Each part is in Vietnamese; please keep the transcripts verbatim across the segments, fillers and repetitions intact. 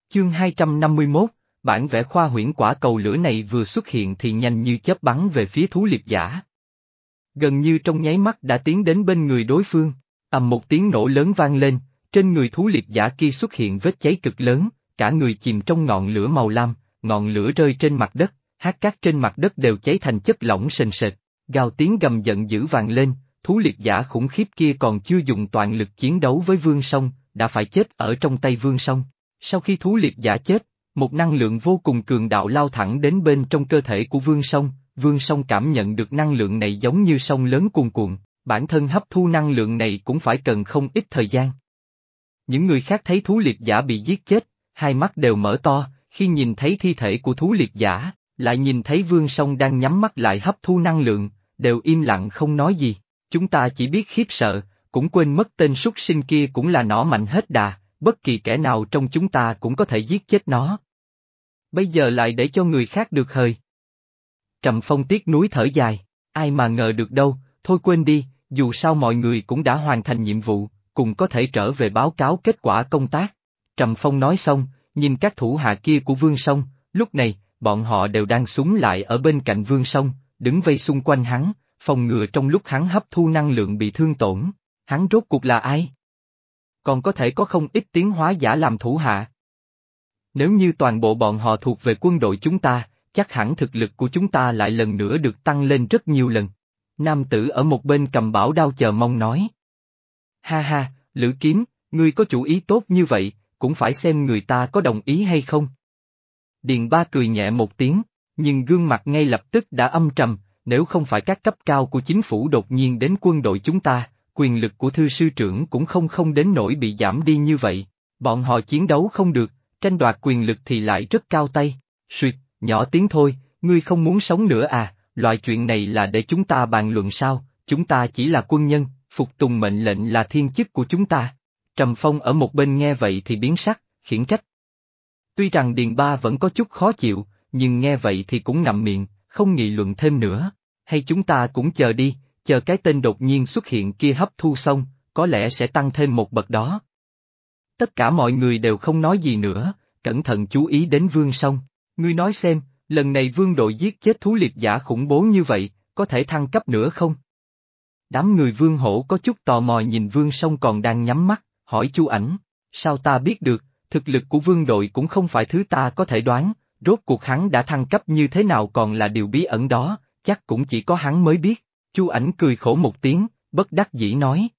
Chương hai trăm năm mươi mốt, bản vẽ khoa huyễn quả cầu lửa này vừa xuất hiện thì nhanh như chớp bắn về phía thú liệp giả. Gần như trong nháy mắt đã tiến đến bên người đối phương, ầm một tiếng nổ lớn vang lên, trên người thú liệp giả kia xuất hiện vết cháy cực lớn, cả người chìm trong ngọn lửa màu lam, ngọn lửa rơi trên mặt đất, hạt cát trên mặt đất đều cháy thành chất lỏng sền sệt, gào tiếng gầm giận dữ vang lên, thú liệp giả khủng khiếp kia còn chưa dùng toàn lực chiến đấu với Vương Song, đã phải chết ở trong tay Vương Song. Sau khi thú liệp giả chết, một năng lượng vô cùng cường đạo lao thẳng đến bên trong cơ thể của Vương Song, Vương Song cảm nhận được năng lượng này giống như sông lớn cuồn cuộn, bản thân hấp thu năng lượng này cũng phải cần không ít thời gian. Những người khác thấy thú liệp giả bị giết chết, hai mắt đều mở to, khi nhìn thấy thi thể của thú liệp giả, lại nhìn thấy Vương Song đang nhắm mắt lại hấp thu năng lượng, đều im lặng không nói gì, chúng ta chỉ biết khiếp sợ, cũng quên mất tên súc sinh kia cũng là nỏ mạnh hết đà, bất kỳ kẻ nào trong chúng ta cũng có thể giết chết nó. Bây giờ lại để cho người khác được hời. Trầm Phong tiếc nuối thở dài, ai mà ngờ được đâu, thôi quên đi, dù sao mọi người cũng đã hoàn thành nhiệm vụ, cùng có thể trở về báo cáo kết quả công tác. Trầm Phong nói xong, nhìn các thủ hạ kia của Vương Song, lúc này, bọn họ đều đang súng lại ở bên cạnh Vương Song, đứng vây xung quanh hắn, phòng ngừa trong lúc hắn hấp thu năng lượng bị thương tổn. Hắn rốt cuộc là ai? Còn có thể có không ít tiến hóa giả làm thủ hạ. Nếu như toàn bộ bọn họ thuộc về quân đội chúng ta, chắc hẳn thực lực của chúng ta lại lần nữa được tăng lên rất nhiều lần. Nam tử ở một bên cầm bảo đao chờ mong nói. Ha ha, Lữ Kiếm, ngươi có chủ ý tốt như vậy, cũng phải xem người ta có đồng ý hay không. Điền Ba cười nhẹ một tiếng, nhưng gương mặt ngay lập tức đã âm trầm, nếu không phải các cấp cao của chính phủ đột nhiên đến quân đội chúng ta, quyền lực của thư sư trưởng cũng không không đến nỗi bị giảm đi như vậy. Bọn họ chiến đấu không được, tranh đoạt quyền lực thì lại rất cao tay. Suyệt, nhỏ tiếng thôi, ngươi không muốn sống nữa à, loại chuyện này là để chúng ta bàn luận sao, chúng ta chỉ là quân nhân, phục tùng mệnh lệnh là thiên chức của chúng ta. Trầm Phong ở một bên nghe vậy thì biến sắc, khiển trách. Tuy rằng Điền Ba vẫn có chút khó chịu, nhưng nghe vậy thì cũng ngậm miệng, không nghị luận thêm nữa. Hay chúng ta cũng chờ đi, chờ cái tên đột nhiên xuất hiện kia hấp thu xong, có lẽ sẽ tăng thêm một bậc đó. Tất cả mọi người đều không nói gì nữa, cẩn thận chú ý đến Vương Song. Ngươi nói xem, lần này vương đội giết chết thú liệp giả khủng bố như vậy, có thể thăng cấp nữa không? Đám người Vương Hổ có chút tò mò nhìn Vương Song còn đang nhắm mắt, hỏi Chu Ảnh, sao ta biết được, thực lực của vương đội cũng không phải thứ ta có thể đoán, rốt cuộc hắn đã thăng cấp như thế nào còn là điều bí ẩn đó, chắc cũng chỉ có hắn mới biết. Chu Ảnh cười khổ một tiếng, bất đắc dĩ nói.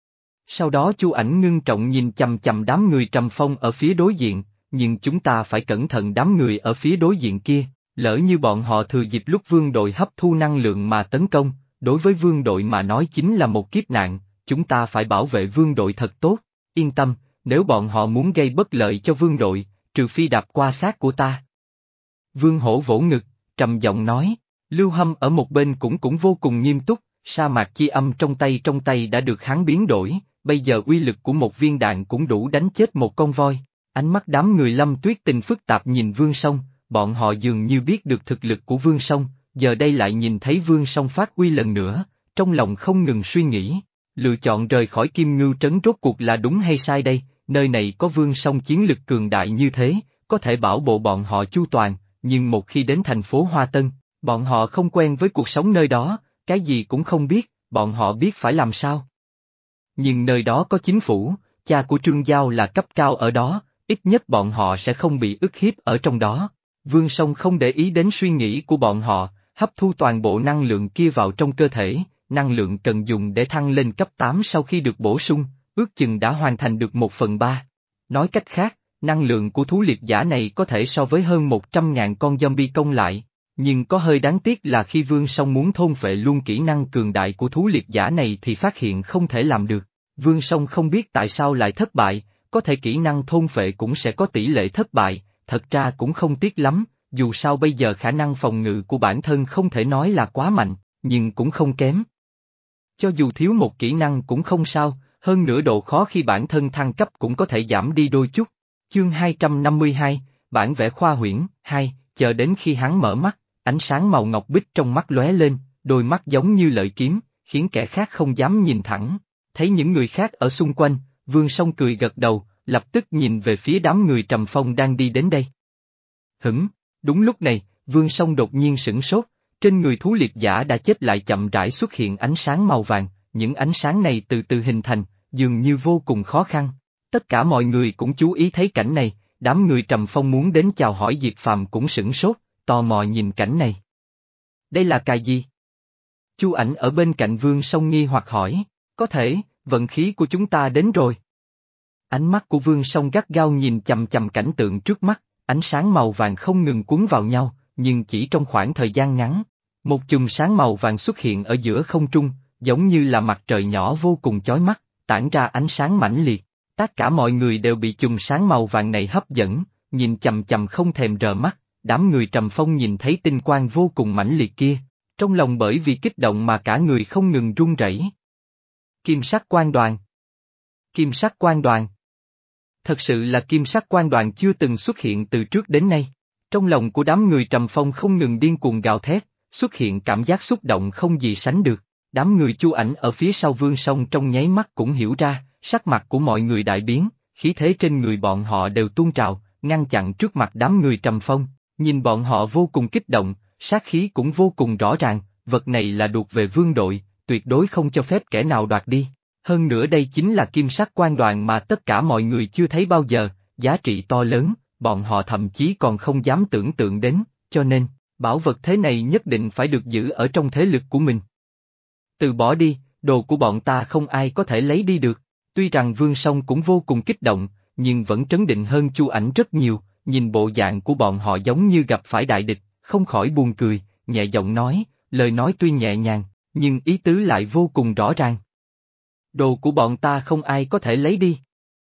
Sau đó Chu Ảnh ngưng trọng nhìn chằm chằm đám người Trầm Phong ở phía đối diện, nhưng chúng ta phải cẩn thận đám người ở phía đối diện kia, lỡ như bọn họ thừa dịp lúc vương đội hấp thu năng lượng mà tấn công, đối với vương đội mà nói chính là một kiếp nạn, chúng ta phải bảo vệ vương đội thật tốt, yên tâm, nếu bọn họ muốn gây bất lợi cho vương đội, trừ phi đạp qua xác của ta. Vương Hổ vỗ ngực, trầm giọng nói. Lưu Hâm ở một bên cũng cũng vô cùng nghiêm túc, sa mạc chi âm trong tay trong tay đã được hắn biến đổi, bây giờ uy lực của một viên đạn cũng đủ đánh chết một con voi. Ánh mắt đám người Lâm Tuyết Tình phức tạp nhìn Vương Song, bọn họ dường như biết được thực lực của Vương Song, giờ đây lại nhìn thấy Vương Song phát uy lần nữa, trong lòng không ngừng suy nghĩ, lựa chọn rời khỏi Kim Ngưu Trấn rốt cuộc là đúng hay sai đây, nơi này có Vương Song chiến lực cường đại như thế, có thể bảo bộ bọn họ chu toàn, nhưng một khi đến thành phố Hoa Tân, bọn họ không quen với cuộc sống nơi đó, cái gì cũng không biết, bọn họ biết phải làm sao. Nhưng nơi đó có chính phủ, cha của Trương Giao là cấp cao ở đó, ít nhất bọn họ sẽ không bị ức hiếp ở trong đó. Vương Song không để ý đến suy nghĩ của bọn họ, hấp thu toàn bộ năng lượng kia vào trong cơ thể, năng lượng cần dùng để thăng lên cấp tám sau khi được bổ sung, ước chừng đã hoàn thành được một phần ba. Nói cách khác, năng lượng của thú liệp giả này có thể so với hơn một trăm ngàn con zombie công lại. Nhưng có hơi đáng tiếc là khi Vương Song muốn thôn phệ luôn kỹ năng cường đại của thú liệp giả này thì phát hiện không thể làm được. Vương Song không biết tại sao lại thất bại, có thể kỹ năng thôn phệ cũng sẽ có tỷ lệ thất bại, thật ra cũng không tiếc lắm, dù sao bây giờ khả năng phòng ngự của bản thân không thể nói là quá mạnh, nhưng cũng không kém. Cho dù thiếu một kỹ năng cũng không sao, hơn nữa độ khó khi bản thân thăng cấp cũng có thể giảm đi đôi chút. Chương hai trăm năm mươi hai, bản vẽ khoa huyễn, hai, chờ đến khi hắn mở mắt, ánh sáng màu ngọc bích trong mắt lóe lên, đôi mắt giống như lợi kiếm, khiến kẻ khác không dám nhìn thẳng. Thấy những người khác ở xung quanh, Vương Song cười gật đầu, lập tức nhìn về phía đám người Trầm Phong đang đi đến đây. Hửng, đúng lúc này, Vương Song đột nhiên sửng sốt, trên người thú liệp giả đã chết lại chậm rãi xuất hiện ánh sáng màu vàng, những ánh sáng này từ từ hình thành, dường như vô cùng khó khăn. Tất cả mọi người cũng chú ý thấy cảnh này, đám người Trầm Phong muốn đến chào hỏi Diệp Phàm cũng sửng sốt, tò mò nhìn cảnh này. Đây là cái gì? Chu Ảnh ở bên cạnh Vương Song nghi hoặc hỏi, có thể, vận khí của chúng ta đến rồi. Ánh mắt của Vương Song gắt gao nhìn chằm chằm cảnh tượng trước mắt, ánh sáng màu vàng không ngừng cuốn vào nhau, nhưng chỉ trong khoảng thời gian ngắn, một chùm sáng màu vàng xuất hiện ở giữa không trung, giống như là mặt trời nhỏ vô cùng chói mắt, tản ra ánh sáng mãnh liệt. Tất cả mọi người đều bị chùm sáng màu vàng này hấp dẫn, nhìn chằm chằm không thèm rời mắt, đám người Trầm Phong nhìn thấy tinh quang vô cùng mãnh liệt kia, trong lòng bởi vì kích động mà cả người không ngừng run rẩy. Kim sắc quan đoàn. Kim sắc quan đoàn. Thật sự là kim sắc quan đoàn chưa từng xuất hiện từ trước đến nay. Trong lòng của đám người Trầm Phong không ngừng điên cuồng gào thét, xuất hiện cảm giác xúc động không gì sánh được. Đám người Chu Ảnh ở phía sau Vương Song trong nháy mắt cũng hiểu ra, sắc mặt của mọi người đại biến, khí thế trên người bọn họ đều tuôn trào, ngăn chặn trước mặt đám người Trầm Phong. Nhìn bọn họ vô cùng kích động, sát khí cũng vô cùng rõ ràng, vật này là thuộc về vương đội, tuyệt đối không cho phép kẻ nào đoạt đi. Hơn nữa đây chính là kim sắc quan đoàn mà tất cả mọi người chưa thấy bao giờ, giá trị to lớn, bọn họ thậm chí còn không dám tưởng tượng đến, cho nên, bảo vật thế này nhất định phải được giữ ở trong thế lực của mình. Từ bỏ đi, đồ của bọn ta không ai có thể lấy đi được. Tuy rằng Vương Song cũng vô cùng kích động, nhưng vẫn trấn định hơn Chu Ảnh rất nhiều, nhìn bộ dạng của bọn họ giống như gặp phải đại địch, không khỏi buồn cười, nhẹ giọng nói, lời nói tuy nhẹ nhàng, nhưng ý tứ lại vô cùng rõ ràng. Đồ của bọn ta không ai có thể lấy đi.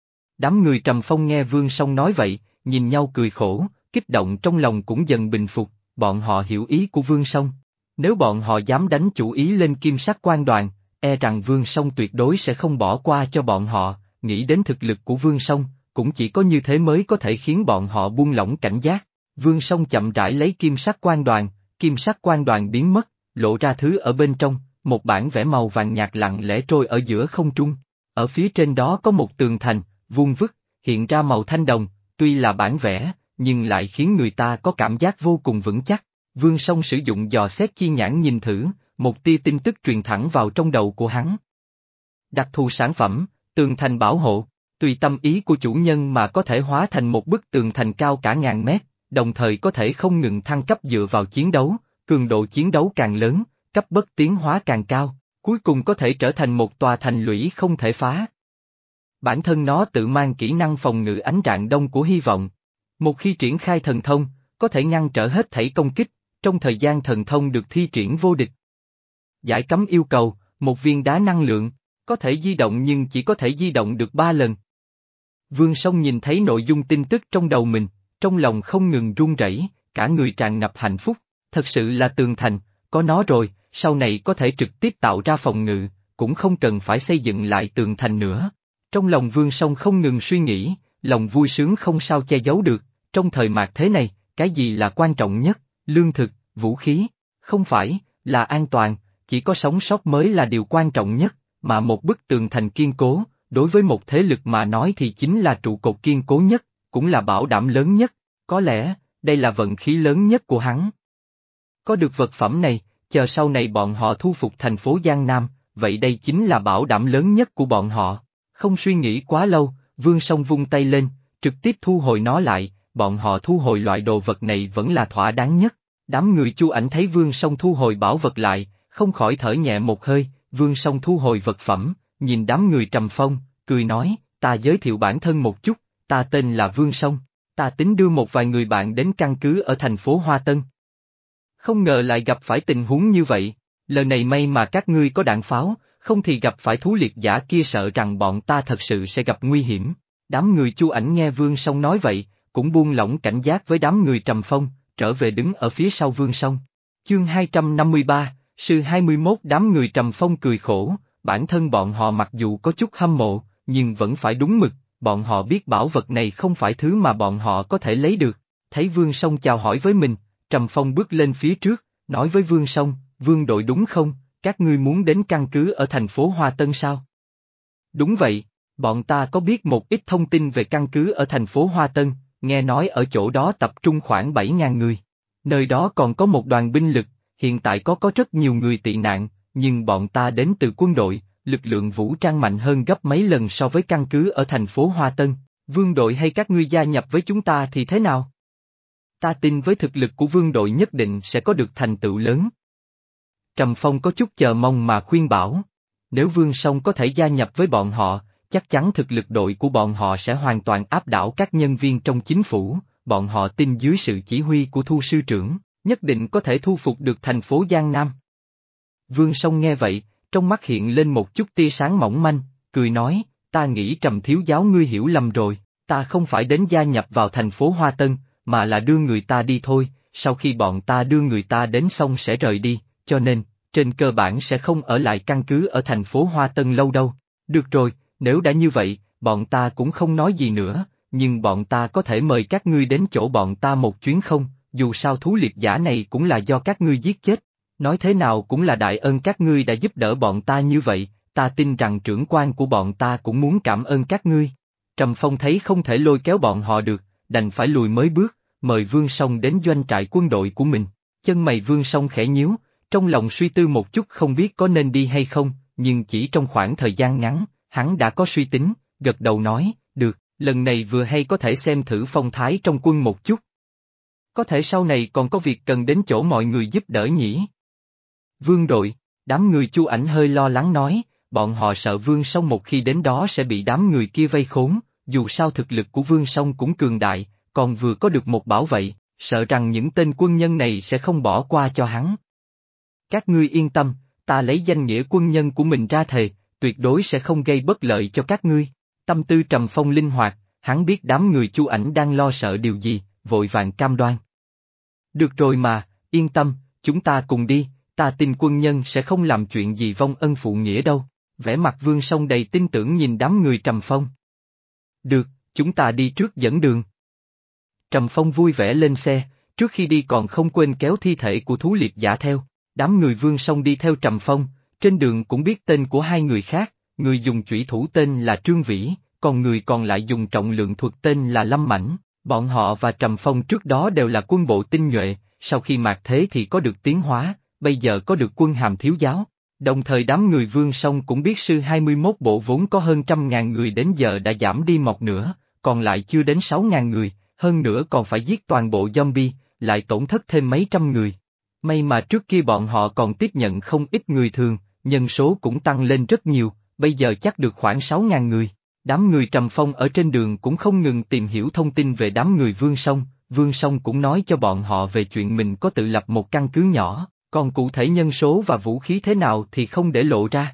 Đám người Trầm Phong nghe Vương Song nói vậy, nhìn nhau cười khổ, kích động trong lòng cũng dần bình phục, bọn họ hiểu ý của Vương Song. Nếu bọn họ dám đánh chủ ý lên kim sắc quan đoàn, e rằng Vương Song tuyệt đối sẽ không bỏ qua cho bọn họ, nghĩ đến thực lực của Vương Song, cũng chỉ có như thế mới có thể khiến bọn họ buông lỏng cảnh giác. Vương Song chậm rãi lấy kim sắc quan đoàn, kim sắc quan đoàn biến mất, lộ ra thứ ở bên trong, một bản vẽ màu vàng nhạt lặng lẽ trôi ở giữa không trung. Ở phía trên đó có một tường thành, vuông vức, hiện ra màu thanh đồng, tuy là bản vẽ, nhưng lại khiến người ta có cảm giác vô cùng vững chắc. Vương Song sử dụng dò xét chi nhãn nhìn thử, một tia tin tức truyền thẳng vào trong đầu của hắn. Đặc thù sản phẩm, tường thành bảo hộ, tùy tâm ý của chủ nhân mà có thể hóa thành một bức tường thành cao cả ngàn mét, đồng thời có thể không ngừng thăng cấp dựa vào chiến đấu, cường độ chiến đấu càng lớn, cấp bất tiến hóa càng cao, cuối cùng có thể trở thành một tòa thành lũy không thể phá. Bản thân nó tự mang kỹ năng phòng ngự ánh rạng đông của hy vọng. Một khi triển khai thần thông, có thể ngăn trở hết thảy công kích, trong thời gian thần thông được thi triển vô địch. Giải cấm yêu cầu, một viên đá năng lượng, có thể di động nhưng chỉ có thể di động được ba lần. Vương Song nhìn thấy nội dung tin tức trong đầu mình, trong lòng không ngừng run rẩy, cả người tràn ngập hạnh phúc, thật sự là tường thành, có nó rồi, sau này có thể trực tiếp tạo ra phòng ngự, cũng không cần phải xây dựng lại tường thành nữa. Trong lòng Vương Song không ngừng suy nghĩ, lòng vui sướng không sao che giấu được, trong thời mạt thế này, cái gì là quan trọng nhất, lương thực, vũ khí, không phải, là an toàn, chỉ có sống sót mới là điều quan trọng nhất, mà một bức tường thành kiên cố, đối với một thế lực mà nói thì chính là trụ cột kiên cố nhất, cũng là bảo đảm lớn nhất, có lẽ, đây là vận khí lớn nhất của hắn. Có được vật phẩm này, chờ sau này bọn họ thu phục thành phố Giang Nam, vậy đây chính là bảo đảm lớn nhất của bọn họ. Không suy nghĩ quá lâu, Vương Song vung tay lên, trực tiếp thu hồi nó lại, bọn họ thu hồi loại đồ vật này vẫn là thỏa đáng nhất. Đám người Chu Ảnh thấy Vương Song thu hồi bảo vật lại, không khỏi thở nhẹ một hơi. Vương Song thu hồi vật phẩm, nhìn đám người Trầm Phong, cười nói, ta giới thiệu bản thân một chút, ta tên là Vương Song, ta tính đưa một vài người bạn đến căn cứ ở thành phố Hoa Tân. Không ngờ lại gặp phải tình huống như vậy, lần này may mà các ngươi có đạn pháo, không thì gặp phải thú liệt giả kia sợ rằng bọn ta thật sự sẽ gặp nguy hiểm. Đám người Chu Ảnh nghe Vương Song nói vậy, cũng buông lỏng cảnh giác với đám người Trầm Phong, trở về đứng ở phía sau Vương Song. Chương hai trăm năm mươi ba, sư hai mươi mốt đám người Trầm Phong cười khổ, bản thân bọn họ mặc dù có chút hâm mộ, nhưng vẫn phải đúng mực, bọn họ biết bảo vật này không phải thứ mà bọn họ có thể lấy được. Thấy Vương Song chào hỏi với mình, Trầm Phong bước lên phía trước, nói với Vương Song, Vương đội đúng không, các ngươi muốn đến căn cứ ở thành phố Hoa Tân sao? Đúng vậy, Bọn ta có biết một ít thông tin về căn cứ ở thành phố Hoa Tân, nghe nói ở chỗ đó tập trung khoảng bảy ngàn người. Nơi đó còn có một đoàn binh lực, hiện tại có có rất nhiều người tị nạn, nhưng bọn ta đến từ quân đội, lực lượng vũ trang mạnh hơn gấp mấy lần so với căn cứ ở thành phố Hoa Tân. Vương đội hay các ngươi gia nhập với chúng ta thì thế nào? Ta tin với thực lực của vương đội nhất định sẽ có được thành tựu lớn. Trầm Phong có chút chờ mong mà khuyên bảo. Nếu Vương Song có thể gia nhập với bọn họ, chắc chắn thực lực đội của bọn họ sẽ hoàn toàn áp đảo các nhân viên trong chính phủ, bọn họ tin dưới sự chỉ huy của Thu sư trưởng, nhất định có thể thu phục được thành phố Giang Nam. Vương Song nghe vậy, trong mắt hiện lên một chút tia sáng mỏng manh, cười nói, ta nghĩ Trầm thiếu giáo ngươi hiểu lầm rồi, ta không phải đến gia nhập vào thành phố Hoa Tân, mà là đưa người ta đi thôi, sau khi bọn ta đưa người ta đến xong sẽ rời đi, cho nên, trên cơ bản sẽ không ở lại căn cứ ở thành phố Hoa Tân lâu đâu. Được rồi, nếu đã như vậy, bọn ta cũng không nói gì nữa, nhưng bọn ta có thể mời các ngươi đến chỗ bọn ta một chuyến không, dù sao thú liệp giả này cũng là do các ngươi giết chết. Nói thế nào cũng là đại ơn các ngươi đã giúp đỡ bọn ta như vậy, ta tin rằng trưởng quan của bọn ta cũng muốn cảm ơn các ngươi. Trầm Phong thấy không thể lôi kéo bọn họ được, đành phải lùi mới bước, mời Vương Song đến doanh trại quân đội của mình. Chân mày Vương Song khẽ nhíu, trong lòng suy tư một chút không biết có nên đi hay không, nhưng chỉ trong khoảng thời gian ngắn, hắn đã có suy tính, gật đầu nói, được, lần này vừa hay có thể xem thử phong thái trong quân một chút. Có thể sau này còn có việc cần đến chỗ mọi người giúp đỡ nhỉ? Vương đội, đám người Chu Ảnh hơi lo lắng nói, bọn họ sợ Vương Song một khi đến đó sẽ bị đám người kia vây khốn, dù sao thực lực của Vương Song cũng cường đại, còn vừa có được một bảo vệ, sợ rằng những tên quân nhân này sẽ không bỏ qua cho hắn. Các ngươi yên tâm, ta lấy danh nghĩa quân nhân của mình ra thề, tuyệt đối sẽ không gây bất lợi cho các ngươi. Tâm tư Trầm Phong linh hoạt, hắn biết đám người Chu Ảnh đang lo sợ điều gì, vội vàng cam đoan. Được rồi mà, yên tâm, chúng ta cùng đi, ta tin quân nhân sẽ không làm chuyện gì vong ân phụ nghĩa đâu. Vẻ mặt Vương Song đầy tin tưởng nhìn đám người Trầm Phong. Được, chúng ta đi trước dẫn đường. Trầm Phong vui vẻ lên xe, trước khi đi còn không quên kéo thi thể của thú liệp giả theo. Đám người Vương Song đi theo Trầm Phong, trên đường cũng biết tên của hai người khác, người dùng chủy thủ tên là Trương Vĩ, còn người còn lại dùng trọng lượng thuật tên là Lâm Mãnh. Bọn họ và Trầm Phong trước đó đều là quân bộ tinh nhuệ, sau khi mạt thế thì có được tiến hóa, bây giờ có được quân hàm thiếu giáo. Đồng thời đám người Vương Song cũng biết sư hai mươi mốt bộ vốn có hơn trăm ngàn người đến giờ đã giảm đi một nửa, còn lại chưa đến sáu ngàn người, hơn nữa còn phải giết toàn bộ zombie, lại tổn thất thêm mấy trăm người. May mà trước kia bọn họ còn tiếp nhận không ít người thường, nhân số cũng tăng lên rất nhiều, bây giờ chắc được khoảng sáu ngàn người. Đám người Trầm Phong ở trên đường cũng không ngừng tìm hiểu thông tin về đám người Vương Song, Vương Song cũng nói cho bọn họ về chuyện mình có tự lập một căn cứ nhỏ, còn cụ thể nhân số và vũ khí thế nào thì không để lộ ra.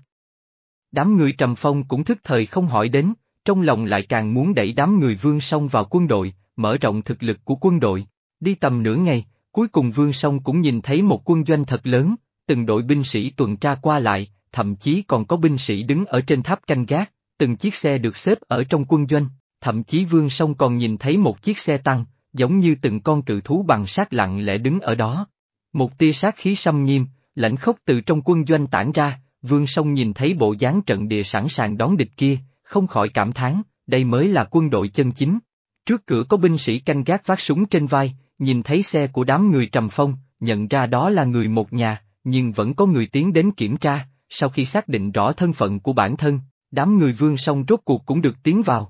Đám người Trầm Phong cũng thức thời không hỏi đến, trong lòng lại càng muốn đẩy đám người Vương Song vào quân đội, mở rộng thực lực của quân đội. Đi tầm nửa ngày, cuối cùng Vương Song cũng nhìn thấy một quân doanh thật lớn, từng đội binh sĩ tuần tra qua lại, thậm chí còn có binh sĩ đứng ở trên tháp canh gác, từng chiếc xe được xếp ở trong quân doanh, thậm chí Vương Song còn nhìn thấy một chiếc xe tăng, giống như từng con cự thú bằng sắt lặng lẽ đứng ở đó. Một tia sát khí xâm nghiêm, lãnh khốc từ trong quân doanh tản ra, Vương Song nhìn thấy bộ dáng trận địa sẵn sàng đón địch kia, không khỏi cảm thán, đây mới là quân đội chân chính. Trước cửa có binh sĩ canh gác vác súng trên vai, nhìn thấy xe của đám người Trầm Phong, nhận ra đó là người một nhà, nhưng vẫn có người tiến đến kiểm tra, sau khi xác định rõ thân phận của bản thân, đám người Vương Song rốt cuộc cũng được tiến vào.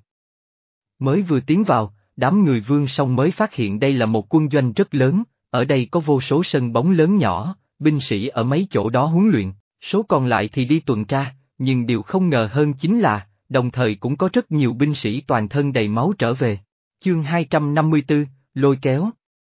Mới vừa tiến vào, đám người Vương Song mới phát hiện đây là một quân doanh rất lớn, ở đây có vô số sân bóng lớn nhỏ, binh sĩ ở mấy chỗ đó huấn luyện, số còn lại thì đi tuần tra, nhưng điều không ngờ hơn chính là, đồng thời cũng có rất nhiều binh sĩ toàn thân đầy máu trở về. Chương hai trăm năm mươi tư, lôi kéo.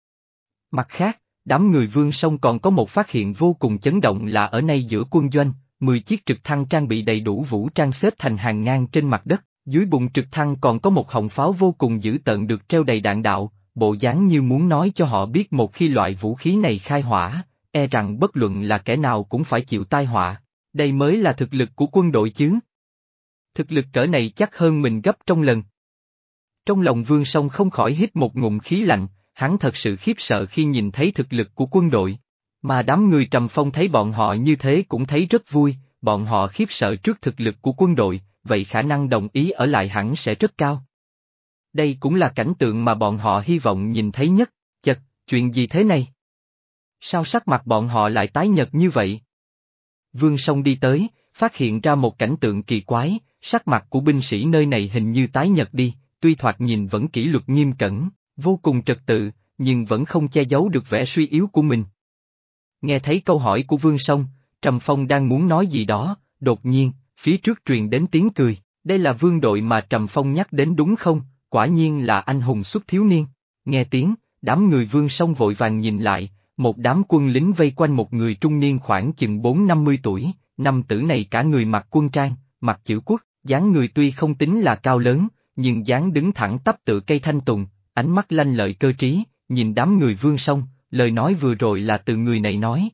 Mặt khác, đám người Vương Song còn có một phát hiện vô cùng chấn động là ở nay giữa quân doanh, mười chiếc trực thăng trang bị đầy đủ vũ trang xếp thành hàng ngang trên mặt đất, dưới bụng trực thăng còn có một họng pháo vô cùng dữ tợn được treo đầy đạn đạo, bộ dáng như muốn nói cho họ biết một khi loại vũ khí này khai hỏa, e rằng bất luận là kẻ nào cũng phải chịu tai họa. Đây mới là thực lực của quân đội chứ. Thực lực cỡ này chắc hơn mình gấp trăm lần. Trong lòng Vương Song không khỏi hít một ngụm khí lạnh, hắn thật sự khiếp sợ khi nhìn thấy thực lực của quân đội. Mà đám người Trầm Phong thấy bọn họ như thế cũng thấy rất vui, bọn họ khiếp sợ trước thực lực của quân đội, vậy khả năng đồng ý ở lại hẳn sẽ rất cao. Đây cũng là cảnh tượng mà bọn họ hy vọng nhìn thấy nhất. Chật, chuyện gì thế này? Sao sắc mặt bọn họ lại tái nhợt như vậy? Vương Song đi tới, phát hiện ra một cảnh tượng kỳ quái, sắc mặt của binh sĩ nơi này hình như tái nhợt đi, tuy thoạt nhìn vẫn kỷ luật nghiêm cẩn, vô cùng trật tự, nhưng vẫn không che giấu được vẻ suy yếu của mình. Nghe thấy câu hỏi của Vương Song, Trầm Phong đang muốn nói gì đó, đột nhiên, phía trước truyền đến tiếng cười, đây là vương đội mà Trầm Phong nhắc đến đúng không, quả nhiên là anh hùng xuất thiếu niên. Nghe tiếng, đám người Vương Song vội vàng nhìn lại, một đám quân lính vây quanh một người trung niên khoảng chừng bốn năm mươi tuổi, nam tử này cả người mặc quân trang, mặc chữ quốc, dáng người tuy không tính là cao lớn, nhưng dáng đứng thẳng tắp tựa cây thanh tùng, ánh mắt lanh lợi cơ trí, nhìn đám người Vương Song, lời nói vừa rồi là từ người này nói.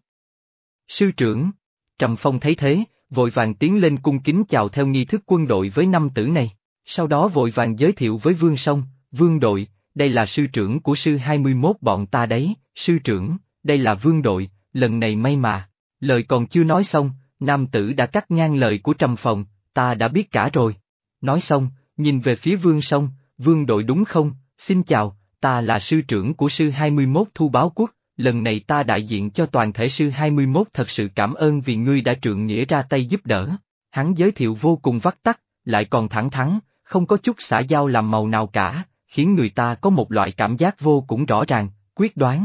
Sư trưởng, Trầm Phong thấy thế, vội vàng tiến lên cung kính chào theo nghi thức quân đội với nam tử này, sau đó vội vàng giới thiệu với Vương Song, Vương đội, đây là sư trưởng của sư hai mươi mốt bọn ta đấy, sư trưởng, đây là Vương đội, lần này may mà, lời còn chưa nói xong, nam tử đã cắt ngang lời của Trầm Phong, ta đã biết cả rồi. Nói xong, nhìn về phía Vương Song, Vương đội đúng không, xin chào, ta là sư trưởng của sư hai mươi mốt Thu Báo Quốc, lần này ta đại diện cho toàn thể sư hai mươi mốt thật sự cảm ơn vì ngươi đã trượng nghĩa ra tay giúp đỡ. Hắn giới thiệu vô cùng vắt tắt, lại còn thẳng thắn, không có chút xã giao làm màu nào cả, khiến người ta có một loại cảm giác vô cùng rõ ràng, quyết đoán.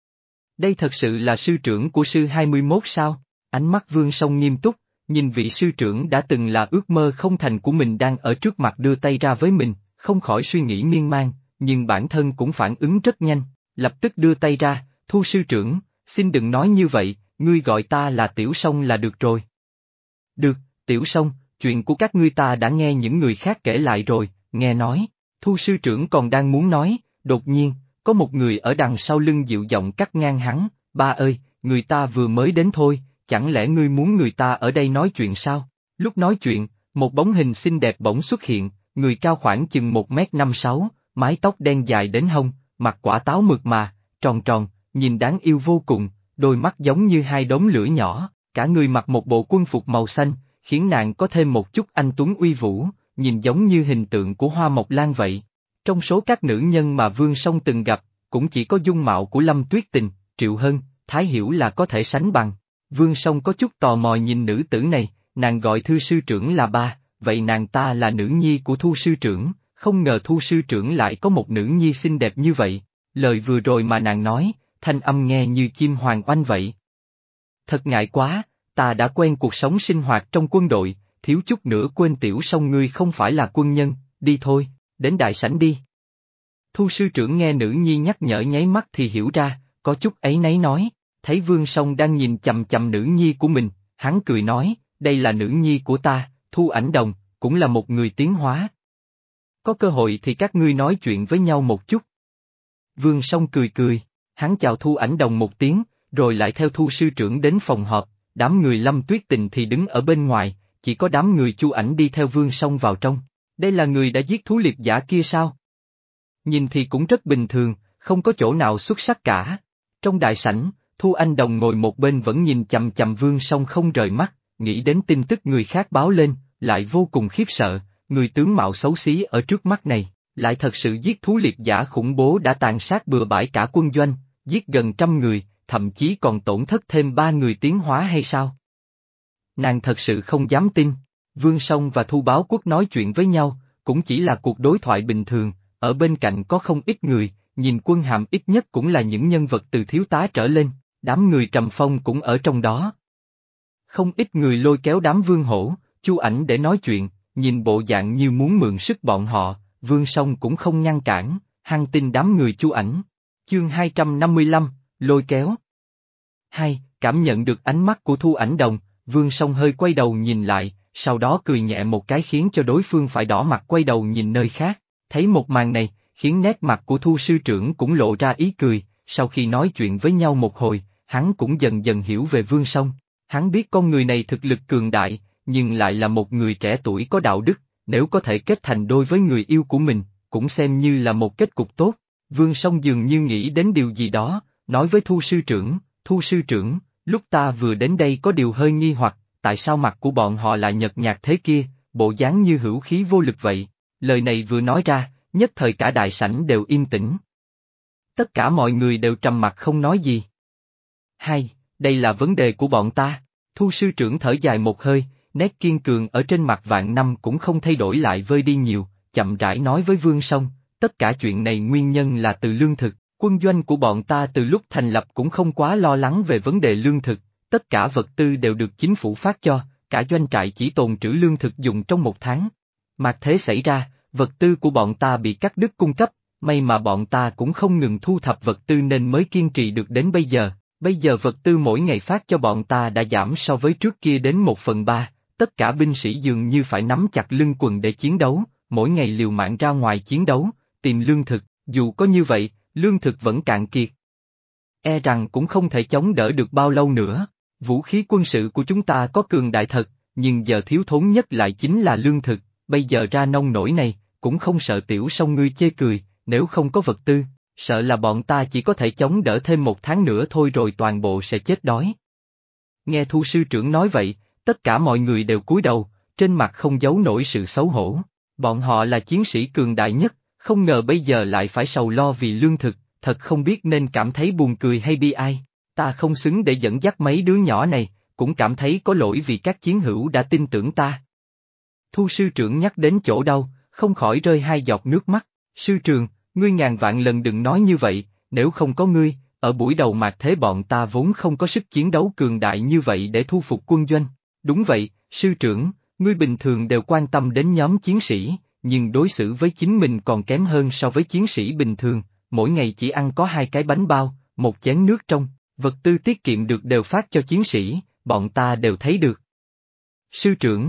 Đây thật sự là sư trưởng của sư hai mươi mốt sao? Ánh mắt Vương Song nghiêm túc, nhìn vị sư trưởng đã từng là ước mơ không thành của mình đang ở trước mặt đưa tay ra với mình, không khỏi suy nghĩ miên man, nhưng bản thân cũng phản ứng rất nhanh, lập tức đưa tay ra, Thu sư trưởng, xin đừng nói như vậy, ngươi gọi ta là Tiểu Song là được rồi. Được, Tiểu Song, chuyện của các ngươi ta đã nghe những người khác kể lại rồi, nghe nói, Thu sư trưởng còn đang muốn nói, đột nhiên, có một người ở đằng sau lưng dịu giọng cắt ngang hắn, ba ơi, người ta vừa mới đến thôi, chẳng lẽ ngươi muốn người ta ở đây nói chuyện sao? Lúc nói chuyện, một bóng hình xinh đẹp bỗng xuất hiện, người cao khoảng chừng một mét năm sáu, mái tóc đen dài đến hông, mặt quả táo mượt mà, tròn tròn, nhìn đáng yêu vô cùng, đôi mắt giống như hai đốm lửa nhỏ, cả người mặc một bộ quân phục màu xanh, khiến nàng có thêm một chút anh tuấn uy vũ, nhìn giống như hình tượng của Hoa Mộc Lan vậy. Trong số các nữ nhân mà Vương Song từng gặp, cũng chỉ có dung mạo của Lâm Tuyết Tình, Triệu Hân, Thái Hiểu là có thể sánh bằng. Vương Song có chút tò mò nhìn nữ tử này, nàng gọi Thư sư trưởng là ba, vậy nàng ta là nữ nhi của Thu sư trưởng, không ngờ Thu sư trưởng lại có một nữ nhi xinh đẹp như vậy. Lời vừa rồi mà nàng nói, thanh âm nghe như chim hoàng oanh vậy. Thật ngại quá, ta đã quen cuộc sống sinh hoạt trong quân đội, thiếu chút nữa quên Tiểu Song ngươi không phải là quân nhân, đi thôi, đến đại sảnh đi. Thu sư trưởng nghe nữ nhi nhắc nhở nháy mắt thì hiểu ra, có chút áy náy nói, thấy Vương Song đang nhìn chằm chằm nữ nhi của mình, hắn cười nói, đây là nữ nhi của ta, Thu Ảnh Đồng, cũng là một người tiến hóa. Có cơ hội thì các ngươi nói chuyện với nhau một chút. Vương Song cười cười, hắn chào Thu Ảnh Đồng một tiếng, rồi lại theo Thu sư trưởng đến phòng họp, đám người Lâm Tuyết Tình thì đứng ở bên ngoài, chỉ có đám người Chu Ảnh đi theo Vương Song vào trong. Đây là người đã giết thú liệt giả kia sao? Nhìn thì cũng rất bình thường, không có chỗ nào xuất sắc cả. Trong đại sảnh, Thu Anh Đồng ngồi một bên vẫn nhìn chằm chằm Vương Song không rời mắt, nghĩ đến tin tức người khác báo lên, lại vô cùng khiếp sợ, người tướng mạo xấu xí ở trước mắt này, lại thật sự giết thú liệt giả khủng bố đã tàn sát bừa bãi cả quân doanh, giết gần trăm người, thậm chí còn tổn thất thêm ba người tiến hóa hay sao? Nàng thật sự không dám tin. Vương Song và Thu Báo Quốc nói chuyện với nhau, cũng chỉ là cuộc đối thoại bình thường, ở bên cạnh có không ít người, nhìn quân hàm ít nhất cũng là những nhân vật từ thiếu tá trở lên, đám người Trầm Phong cũng ở trong đó. Không ít người lôi kéo đám Vương Hổ, Chu Ảnh để nói chuyện, nhìn bộ dạng như muốn mượn sức bọn họ, Vương Song cũng không ngăn cản, hăng tin đám người Chu Ảnh. Chương hai trăm năm mươi lăm, lôi kéo. Hai, cảm nhận được ánh mắt của Thu Ảnh Đồng, Vương Song hơi quay đầu nhìn lại, sau đó cười nhẹ một cái khiến cho đối phương phải đỏ mặt quay đầu nhìn nơi khác, thấy một màn này, khiến nét mặt của Thu sư trưởng cũng lộ ra ý cười, sau khi nói chuyện với nhau một hồi, hắn cũng dần dần hiểu về Vương Song, hắn biết con người này thực lực cường đại, nhưng lại là một người trẻ tuổi có đạo đức, nếu có thể kết thành đôi với người yêu của mình, cũng xem như là một kết cục tốt. Vương Song dường như nghĩ đến điều gì đó, nói với Thu sư trưởng, Thu sư trưởng, lúc ta vừa đến đây có điều hơi nghi hoặc, tại sao mặt của bọn họ lại nhợt nhạt thế kia, bộ dáng như hữu khí vô lực vậy. Lời này vừa nói ra, nhất thời cả đại sảnh đều im tĩnh. Tất cả mọi người đều trầm mặc không nói gì. Hay, đây là vấn đề của bọn ta. Thu sư trưởng thở dài một hơi, nét kiên cường ở trên mặt Vạn Năm cũng không thay đổi lại vơi đi nhiều, chậm rãi nói với Vương Song, tất cả chuyện này nguyên nhân là từ lương thực, quân doanh của bọn ta từ lúc thành lập cũng không quá lo lắng về vấn đề lương thực, tất cả vật tư đều được chính phủ phát cho, cả doanh trại chỉ tồn trữ lương thực dùng trong một tháng. Mạc thế xảy ra, vật tư của bọn ta bị cắt đứt cung cấp, may mà bọn ta cũng không ngừng thu thập vật tư nên mới kiên trì được đến bây giờ. Bây giờ vật tư mỗi ngày phát cho bọn ta đã giảm so với trước kia đến một phần ba, tất cả binh sĩ dường như phải nắm chặt lưng quần để chiến đấu, mỗi ngày liều mạng ra ngoài chiến đấu, tìm lương thực, dù có như vậy, lương thực vẫn cạn kiệt. E rằng cũng không thể chống đỡ được bao lâu nữa, vũ khí quân sự của chúng ta có cường đại thật, nhưng giờ thiếu thốn nhất lại chính là lương thực, bây giờ ra nông nổi này, cũng không sợ Tiểu Song ngươi chê cười, nếu không có vật tư. Sợ là bọn ta chỉ có thể chống đỡ thêm một tháng nữa thôi rồi toàn bộ sẽ chết đói. Nghe Thu sư trưởng nói vậy, tất cả mọi người đều cúi đầu, trên mặt không giấu nổi sự xấu hổ. Bọn họ là chiến sĩ cường đại nhất, không ngờ bây giờ lại phải sầu lo vì lương thực, thật không biết nên cảm thấy buồn cười hay bi ai. Ta không xứng để dẫn dắt mấy đứa nhỏ này, cũng cảm thấy có lỗi vì các chiến hữu đã tin tưởng ta. Thu sư trưởng nhắc đến chỗ đau, không khỏi rơi hai giọt nước mắt. Sư trưởng, ngươi ngàn vạn lần đừng nói như vậy, nếu không có ngươi, ở buổi đầu mạc thế bọn ta vốn không có sức chiến đấu cường đại như vậy để thu phục quân doanh. Đúng vậy, sư trưởng, ngươi bình thường đều quan tâm đến nhóm chiến sĩ, nhưng đối xử với chính mình còn kém hơn so với chiến sĩ bình thường, mỗi ngày chỉ ăn có hai cái bánh bao, một chén nước trong, vật tư tiết kiệm được đều phát cho chiến sĩ, bọn ta đều thấy được. Sư trưởng!